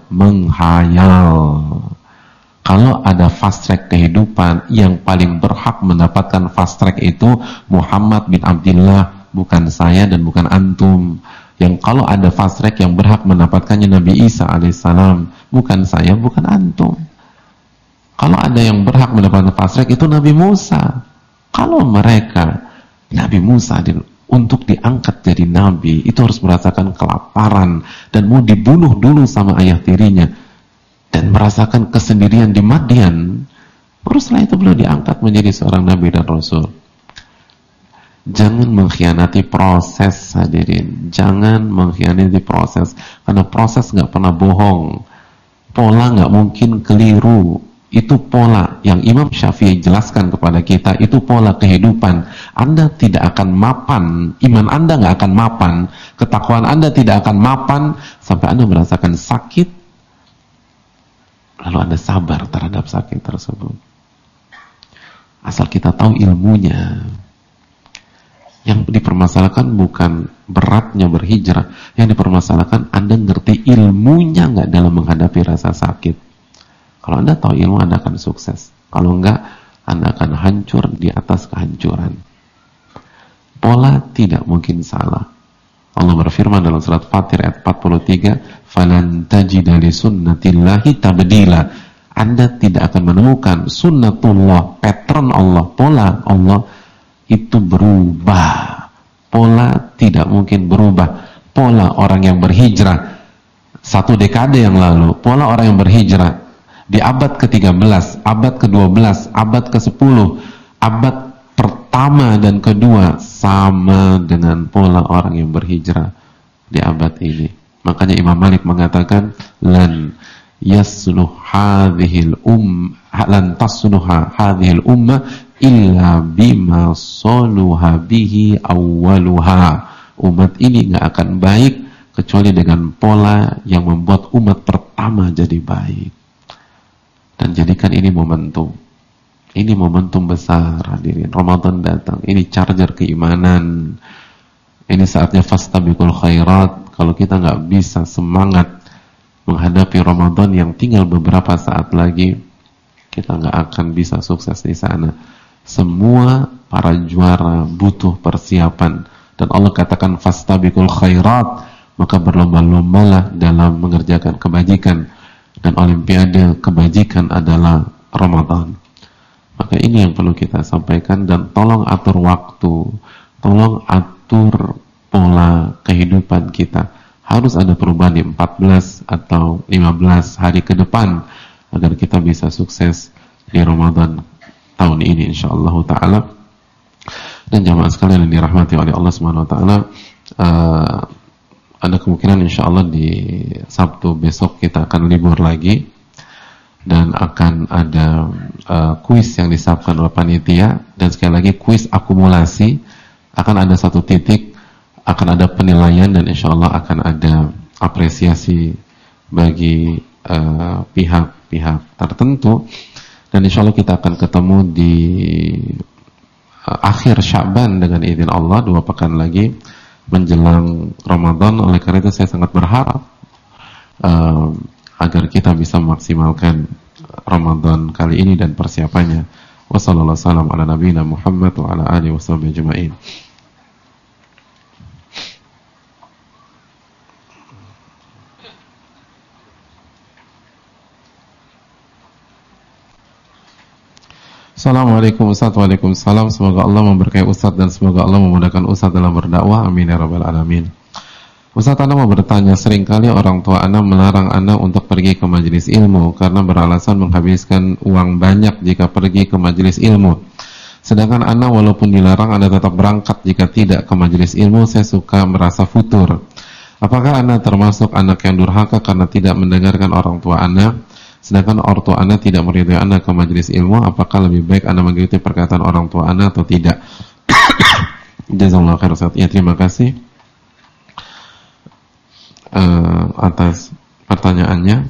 Kalau ada fast track kehidupan, yang paling berhak mendapatkan fast track itu Muhammad bin Abdullah, bukan saya dan bukan antum. Yang kalau ada fast track yang berhak mendapatkannya Nabi Isa alaihissalam, bukan saya, bukan antum. Kalau ada yang berhak mendapatkan fast track itu Nabi Musa. Kalau mereka, Nabi Musa untuk diangkat jadi nabi itu harus merasakan kelaparan dan mau dibunuh dulu sama ayah tirinya dan merasakan kesendirian di Madian, baru setelah itu beliau diangkat menjadi seorang nabi dan rasul. Jangan mengkhianati proses, hadirin. Jangan mengkhianati proses, karena proses nggak pernah bohong. Pola nggak mungkin keliru. Itu pola yang Imam Syafi'i jelaskan kepada kita, itu pola kehidupan. Anda tidak akan mapan, iman Anda nggak akan mapan, ketakwaan Anda tidak akan mapan sampai Anda merasakan sakit, lalu Anda sabar terhadap sakit tersebut. Asal kita tahu ilmunya. Yang dipermasalahkan bukan beratnya berhijrah, yang dipermasalahkan Anda ngerti ilmunya nggak dalam menghadapi rasa sakit. Kalau Anda tahu ilmu, Anda akan sukses. Kalau enggak, Anda akan hancur di atas kehancuran. Pola tidak mungkin salah. Allah berfirman dalam surat Fatir ayat 43, "Falan tajida li sunnatillahi tabdila." Anda tidak akan menemukan sunnatullah, pattern Allah, pola Allah itu berubah. Pola tidak mungkin berubah. Pola orang yang berhijrah 1 dekade yang lalu, pola orang yang berhijrah di abad ke-13, abad ke-12, abad ke-10, abad pertama dan kedua sama dengan pola orang yang berhijrah di abad ini. Makanya Imam Malik mengatakan lan yasluh hadhil lan tasluha hadhil ummah illa bima saluha bihi awwaluha. Umat ini enggak akan baik kecuali dengan pola yang membuat umat pertama jadi baik. Dan jadikan ini momentum. Ini momentum besar, hadirin. Ramadan datang. Ini charger keimanan. Ini saatnya fastabiqul khairat. Kalau kita nggak bisa semangat menghadapi Ramadan yang tinggal beberapa saat lagi, kita nggak akan bisa sukses di sana. Semua para juara butuh persiapan. Dan Allah katakan fastabiqul khairat, maka berlomba-lombalah dalam mengerjakan kebajikan. Dan olimpiade kebajikan adalah Ramadan. Maka ini yang perlu kita sampaikan, dan tolong atur waktu, tolong atur pola kehidupan kita. Harus ada perubahan di 14 atau 15 hari ke depan agar kita bisa sukses di Ramadan tahun ini insyaallah taala. Dan jamaah sekalian yang dirahmati oleh Allah Subhanahu wa taala, ada kemungkinan insyaallah di Sabtu besok kita akan libur lagi dan akan ada kuis yang disiapkan oleh panitia, dan sekali lagi kuis akumulasi. Akan ada 1 titik, akan ada penilaian, dan insyaallah akan ada apresiasi bagi pihak-pihak tertentu. Dan insyaallah kita akan ketemu di akhir Sya'ban dengan izin Allah, 2 pekan lagi menjelang Ramadan. Oleh karena itu saya sangat berharap agar kita bisa memaksimalkan Ramadan kali ini dan persiapannya. Wassallallahu wasallam ala nabiyina Muhammad wa ala alihi washabbihi ajma'in. Assalamualaikum Ustaz. Waalaikumsalam. Semoga Allah memberkahi Ustaz dan semoga Allah memudahkan Ustaz dalam berdakwah. Amin ya rabbal alamin. Ustaz, Ana mau bertanya, seringkali orang tua Ana melarang Ana untuk pergi ke majelis ilmu karena beralasan menghabiskan uang banyak jika pergi ke majelis ilmu. Sedangkan Ana walaupun dilarang, Ana tetap berangkat jika tidak ke majelis ilmu. Saya suka merasa futur. Apakah Ana termasuk anak yang durhaka karena tidak mendengarkan orang tua Ana? Sedangkan orang tua Ana tidak meridhai Ana ke majelis ilmu, apakah lebih baik Ana mengikuti perkataan orang tua Ana atau tidak? Jazakallahu khairan Ustaz. Ya, terima kasih atas pertanyaannya.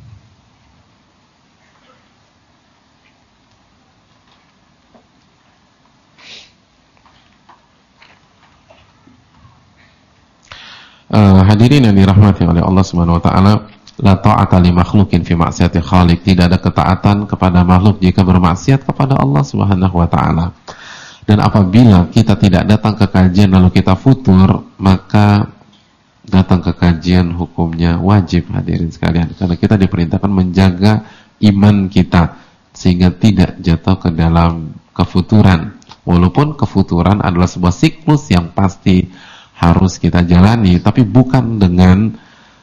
Hadirin yang dirahmati oleh Allah Subhanahu wa taala, la ta'ata li makhluqin fi ma'siyati khaliq. Tidak ada ketaatan kepada makhluk jika bermaksiat kepada Allah Subhanahu wa taala. Dan apabila kita tidak datang ke kajian lalu kita futur, maka datang ke kajian hukumnya wajib, hadirin sekalian, karena kita diperintahkan menjaga iman kita sehingga tidak jatuh ke dalam kefuturan. Walaupun kefuturan adalah sebuah siklus yang pasti harus kita jalani, tapi bukan dengan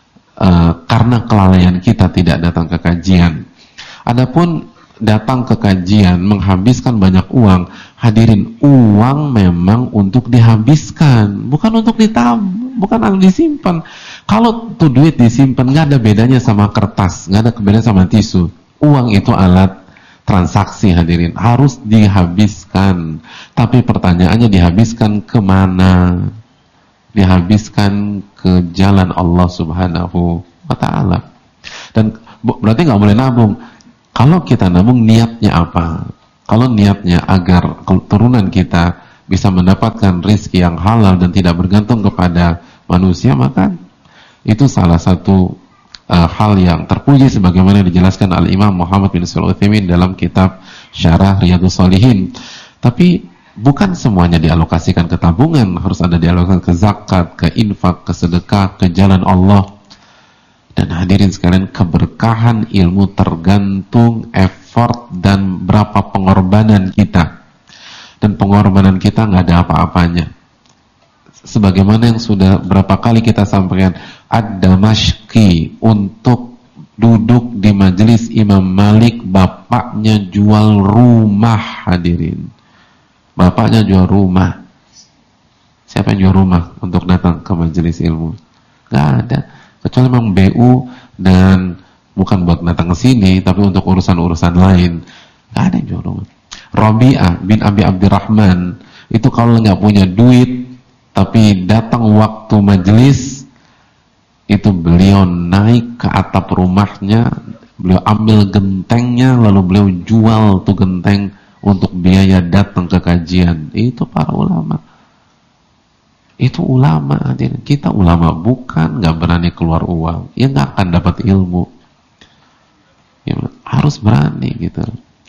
karena kelalaian kita tidak datang ke kajian. Adapun datang ke kajian menghabiskan banyak uang, hadirin, uang memang untuk dihabiskan, bukan untuk ditabung, bukan untuk disimpan. Kalau tuh duit disimpan, nggak ada bedanya sama kertas, nggak ada bedanya sama tisu. Uang itu alat transaksi, hadirin, harus dihabiskan. Tapi pertanyaannya, dihabiskan kemana? Dihabiskan ke jalan Allah Subhanahu wa ta'ala. Dan berarti nggak boleh nabung. Kalau kita nabung, niatnya apa? Kalau niatnya agar keturunan kita bisa mendapatkan rezeki yang halal dan tidak bergantung kepada manusia, maka itu salah satu hal yang terpuji sebagaimana dijelaskan Al-Imam Muhammad bin Shalih Al-Utsaimin dalam kitab Syarah Riyadhus Shalihin. Tapi bukan semuanya dialokasikan ke tabungan, harus ada dialokasikan ke zakat, ke infak, ke sedekah, ke jalan Allah. Dan hadirin sekalian, keberkahan ilmu tergantung effort dan berapa pengorbanan kita. Dan pengorbanan kita nggak ada apa-apanya. Sebagaimana yang sudah berapa kali kita sampaikan, Ad-Damashqi untuk duduk di majelis Imam Malik, bapaknya jual rumah, hadirin. Bapaknya jual rumah. Siapa yang jual rumah untuk datang ke majelis ilmu? Gak ada. Kecuali memang BU dan bukan buat datang ke sini, tapi untuk urusan-urusan lain. Gak ada yang jual rumah. Rabi'ah bin Abi Abdurrahman itu kalau nggak punya duit, tapi datang waktu majelis, itu beliau naik ke atap rumahnya, beliau ambil gentengnya, lalu beliau jual tuh genteng untuk biaya datang ke kajian. Itu para ulama. Itu ulama, hadirin. Kita ulama bukan nggak berani keluar uang, ya nggak akan dapat ilmu. Ya, harus berani gitu.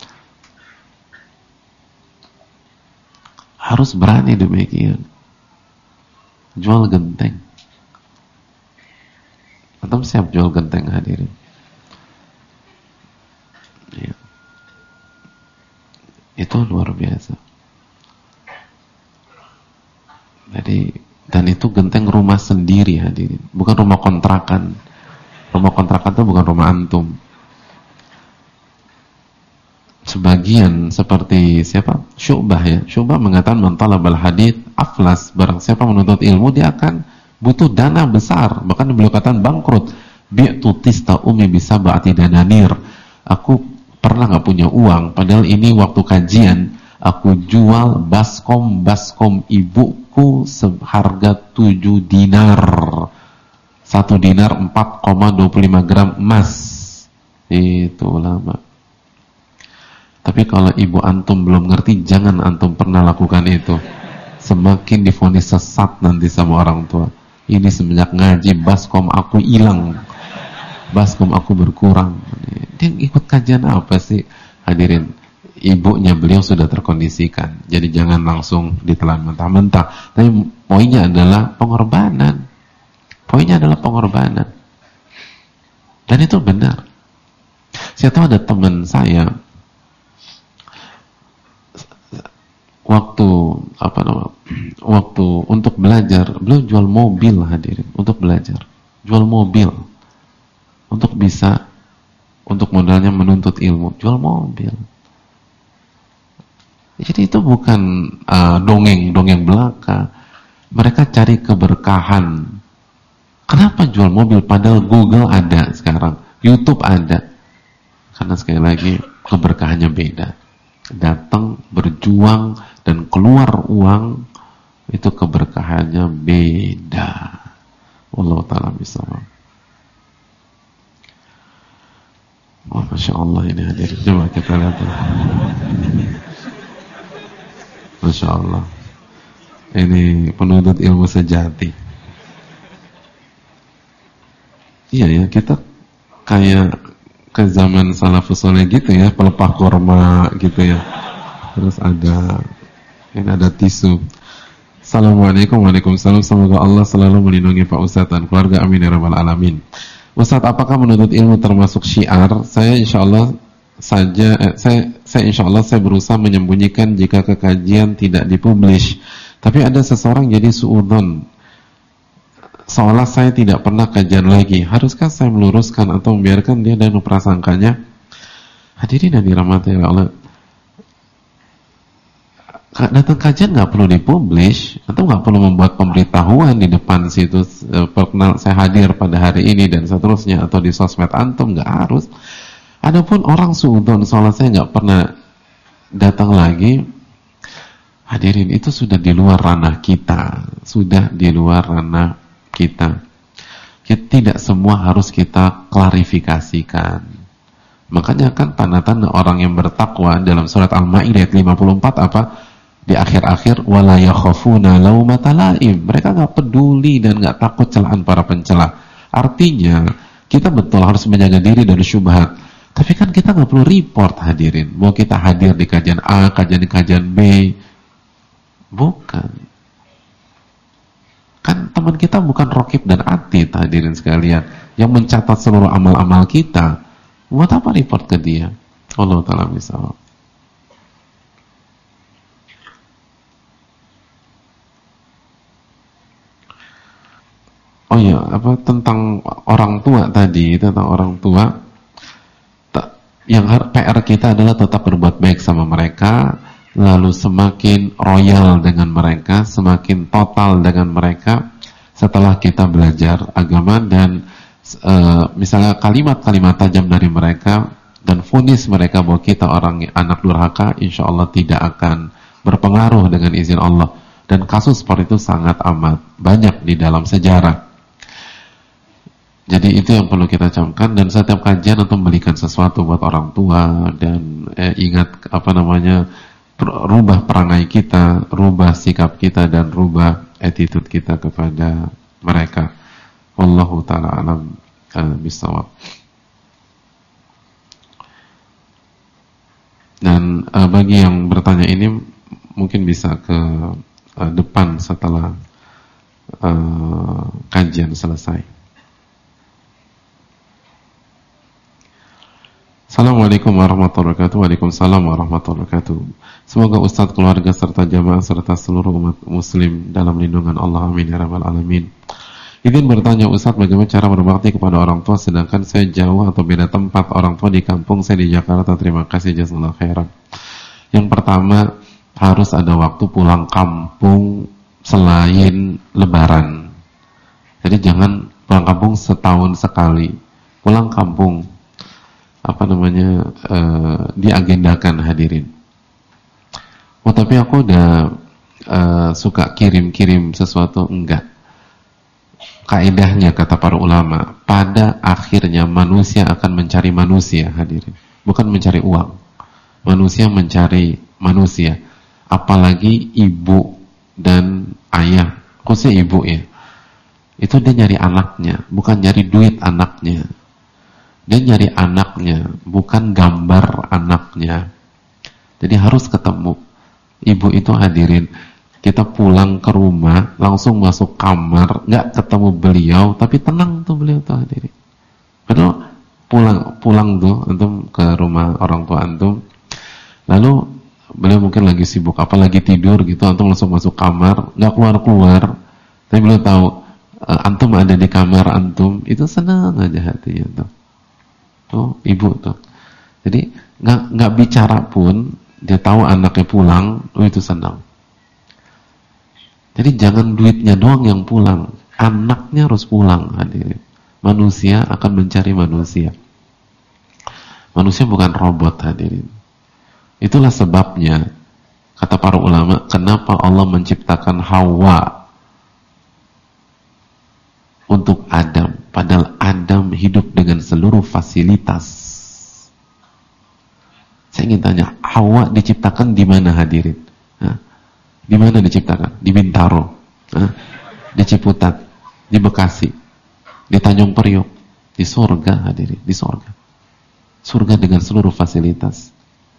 Harus berani demikian. Jual genteng. Atau siap jual genteng, hadirin? Ya. Itu luar biasa. Jadi, dan itu genteng rumah sendiri, hadirin, bukan rumah kontrakan. Rumah kontrakan itu bukan rumah antum. Sebagian seperti siapa? Syu'bah, ya. Syu'bah mengatakan man talabal hadits aflas, barang siapa menuntut ilmu dia akan butuh dana besar, bahkan beliau katakan bangkrut. Bi'tu tista umi bisa ba'ati dananir. Aku pernah nggak punya uang, padahal ini waktu kajian aku jual baskom ibuku seharga 7 dinar. 1 dinar 4,25 gram emas. Itu lama. Tapi kalau ibu antum belum ngerti, jangan antum pernah lakukan itu. Semakin divonis sesat nanti sama orang tua. Ini semenjak ngaji baskom aku hilang, baskom aku berkurang. Dia ikut kajian apa sih, hadirin? Ibunya beliau sudah terkondisikan, jadi jangan langsung ditelan mentah-mentah. Tapi poinnya adalah pengorbanan. Poinnya adalah pengorbanan. Dan itu benar. Saya tahu ada teman saya, waktu untuk belajar, beliau jual mobil, hadirin, untuk belajar. Jual mobil untuk bisa, untuk modalnya menuntut ilmu, jual mobil. Jadi itu bukan dongeng belaka. Mereka cari keberkahan. Kenapa jual mobil padahal Google ada sekarang, YouTube ada? Karena sekali lagi keberkahannya beda. Datang, berjuang, dan keluar uang, itu keberkahannya beda. Wallahu ta'ala bishawab. Oh, Masya Allah, ini hadir. Coba kita lihat. Masya Allah. Ini penuntut ilmu sejati. Iya ya, kita kayak ke zaman salafus saleh gitu ya, pelepah kurma gitu ya. Terus ini ada tisu. Assalamualaikum, waalaikumsalam. Semoga Allah selalu melindungi Pak Ustadz dan keluarga, amin ya rabbal alamin. Ustadz, apakah menuntut ilmu termasuk syiar? Saya insya Allah insya Allah saya berusaha menyembunyikan jika kekajian tidak dipublish. Tapi ada seseorang jadi suudzon, seolah saya tidak pernah kajian lagi. Haruskah saya meluruskan atau membiarkan dia dan prasangkanya? Hadirin yang dirahmati Allah, datang kajian nggak perlu dipublish atau nggak perlu membuat pemberitahuan di depan situs perkenal saya hadir pada hari ini dan seterusnya, atau di sosmed antum, nggak harus. Adapun orang suudzon seolah saya nggak pernah datang lagi, hadirin, itu sudah di luar ranah kita, sudah di luar ranah kita. Tidak semua harus kita klarifikasikan. Makanya kan tanda-tanda orang yang bertakwa dalam surat Al-Maidah ayat 54 apa? Di akhir-akhir, wala yakhafuna laumata laim. Mereka nggak peduli dan nggak takut celaan para pencela. Artinya kita betul harus menjaga diri dari syubhat. Tapi kan kita nggak perlu report, hadirin. Mau kita hadir di kajian A, kajian B, bukan. Kan teman kita bukan Rokib dan Atid, hadirin sekalian, yang mencatat seluruh amal-amal kita. Buat apa report ke dia? Allah Ta'ala misal. Oh iya, apa tentang orang tua tadi, tentang orang tua, yang PR kita adalah tetap berbuat baik sama mereka, lalu semakin royal dengan mereka, semakin total dengan mereka setelah kita belajar agama, dan misalnya kalimat-kalimat tajam dari mereka dan vonis mereka bahwa kita orang anak durhaka, insya Allah tidak akan berpengaruh dengan izin Allah. Dan kasus seperti itu sangat amat banyak di dalam sejarah. Jadi itu yang perlu kita camkan, dan setiap kajian untuk memberikan sesuatu buat orang tua, dan ingat rubah perangai kita, rubah sikap kita, dan rubah attitude kita kepada mereka. Wallahu ta'ala alam bisawab. Dan bagi yang bertanya ini mungkin bisa ke depan setelah kajian selesai. Assalamualaikum warahmatullahi wabarakatuh. Waalaikumsalam warahmatullahi wabarakatuh. Semoga Ustadz, keluarga serta jamaah serta seluruh umat muslim dalam lindungan Allah, amin ya rabbal alamin. Izin bertanya Ustadz, bagaimana cara berbakti kepada orang tua sedangkan saya jauh atau beda tempat, orang tua di kampung, saya di Jakarta. Terima kasih, jazakallahu khairan. Yang pertama, harus ada waktu pulang kampung selain lebaran. Jadi jangan pulang kampung setahun sekali. Pulang kampung diagendakan, hadirin. Oh tapi aku udah suka kirim-kirim sesuatu, enggak. Kaedahnya kata para ulama, pada akhirnya manusia akan mencari manusia, hadirin, bukan mencari uang. Manusia mencari manusia, apalagi ibu dan ayah, khususnya ibu ya, itu dia nyari anaknya, bukan nyari duit anaknya. Dia nyari anaknya, bukan gambar anaknya. Jadi harus ketemu. Ibu itu, hadirin, kita pulang ke rumah, langsung masuk kamar, nggak ketemu beliau, tapi tenang tuh beliau tuh, hadirin. Padahal pulang tuh antum ke rumah orang tua antum, lalu beliau mungkin lagi sibuk, apalagi tidur gitu, antum langsung masuk kamar, nggak keluar, tapi beliau tahu antum ada di kamar antum, itu senang aja hatinya tuh. Tuh ibu tuh, jadi nggak bicara pun dia tahu anaknya pulang, itu senang. Jadi jangan duitnya doang yang pulang, anaknya harus pulang, hadirin. Manusia akan mencari manusia. Manusia bukan robot, hadirin. Itulah sebabnya kata para ulama, kenapa Allah menciptakan Hawa untuk Adam, padahal Adam hidup dengan seluruh fasilitas. Saya ingin tanya, Hawa diciptakan di mana, hadirin? Di mana diciptakan? Di Bintaro, di Ciputat, di Bekasi, di Tanjung Priok, di surga, hadirin, di surga. Surga dengan seluruh fasilitas.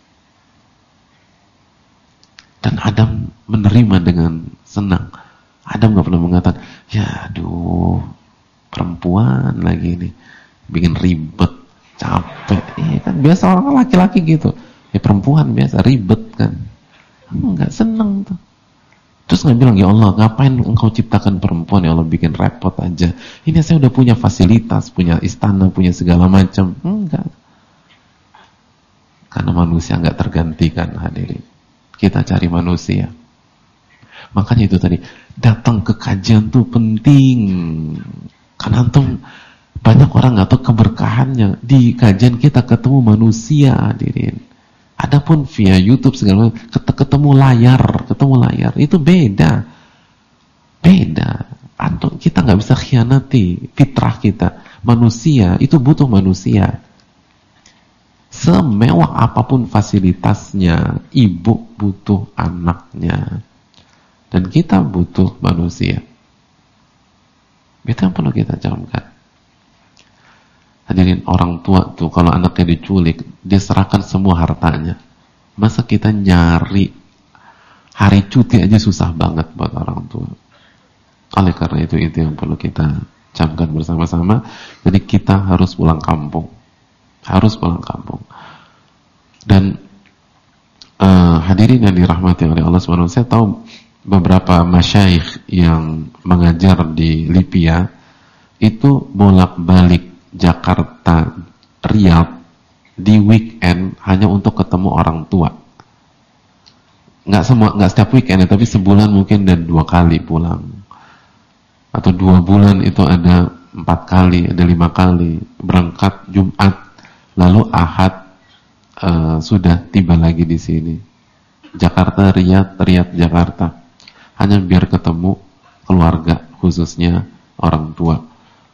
Dan Adam menerima dengan senang. Adam gak pernah mengatakan, ya aduh, perempuan lagi nih bikin ribet, capek. Iya kan biasa orang laki-laki gitu. Ya perempuan biasa, ribet kan. Enggak, seneng tuh. Terus nggak bilang, ya Allah, ngapain engkau ciptakan perempuan, ya Allah, bikin repot aja. Ini saya udah punya fasilitas, punya istana, punya segala macam. Enggak. Karena manusia nggak tergantikan, hadirin. Kita cari manusia. Makanya itu tadi, datang ke kajian tuh penting. Karena antum, banyak orang nggak tahu keberkahannya. Di kajian kita ketemu manusia, hadirin. Adapun via YouTube segala macam, ketemu layar, itu beda. Antum, kita nggak bisa khianati fitrah kita. Manusia itu butuh manusia. Semewah apapun fasilitasnya, ibu butuh anaknya, dan kita butuh manusia. Itu yang perlu kita camkan. Hadirin, orang tua tuh kalau anaknya diculik, dia serahkan semua hartanya. Masa kita nyari hari cuti aja susah banget buat orang tua. Oleh karena itu yang perlu kita camkan bersama-sama. Jadi kita harus pulang kampung. Dan hadirin yang dirahmati oleh Allah SWT, saya tahu beberapa masyayikh yang mengajar di Libya itu bolak-balik Jakarta, Riyadh di weekend hanya untuk ketemu orang tua. Nggak setiap weekend ya, tapi sebulan mungkin dan 2 kali pulang. Atau 2 bulan itu ada 4 kali, ada 5 kali. Berangkat Jumat, lalu Ahad sudah tiba lagi di sini. Jakarta, Riyadh, Jakarta. Hanya biar ketemu keluarga, khususnya orang tua.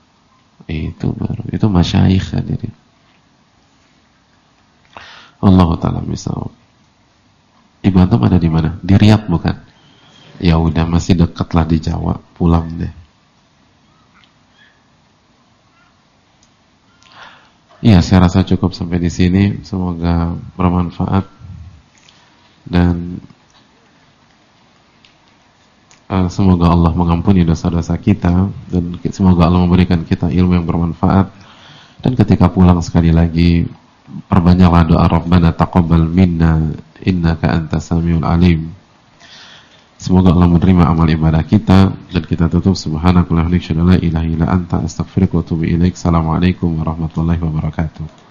Itu masyayikh, hadirin. Allah Ta'ala misal. Ibu antum ada di mana? Di Riyadh bukan? Ya udah, masih dekat lah di Jawa, pulang deh. Iya, saya rasa cukup sampai di sini. Semoga bermanfaat dan semoga Allah mengampuni dosa-dosa kita, dan semoga Allah memberikan kita ilmu yang bermanfaat. Dan ketika pulang, sekali lagi perbanyaklah doa Rabbana taqabbal minna innaka antas samiul alim. Semoga Allah menerima amal ibadah kita. Dan kita tutup, subhanakallahumma wa bihamdika, la ilaha illa anta, astaghfiruka wa atubu ilaik. Assalamualaikum warahmatullahi wabarakatuh.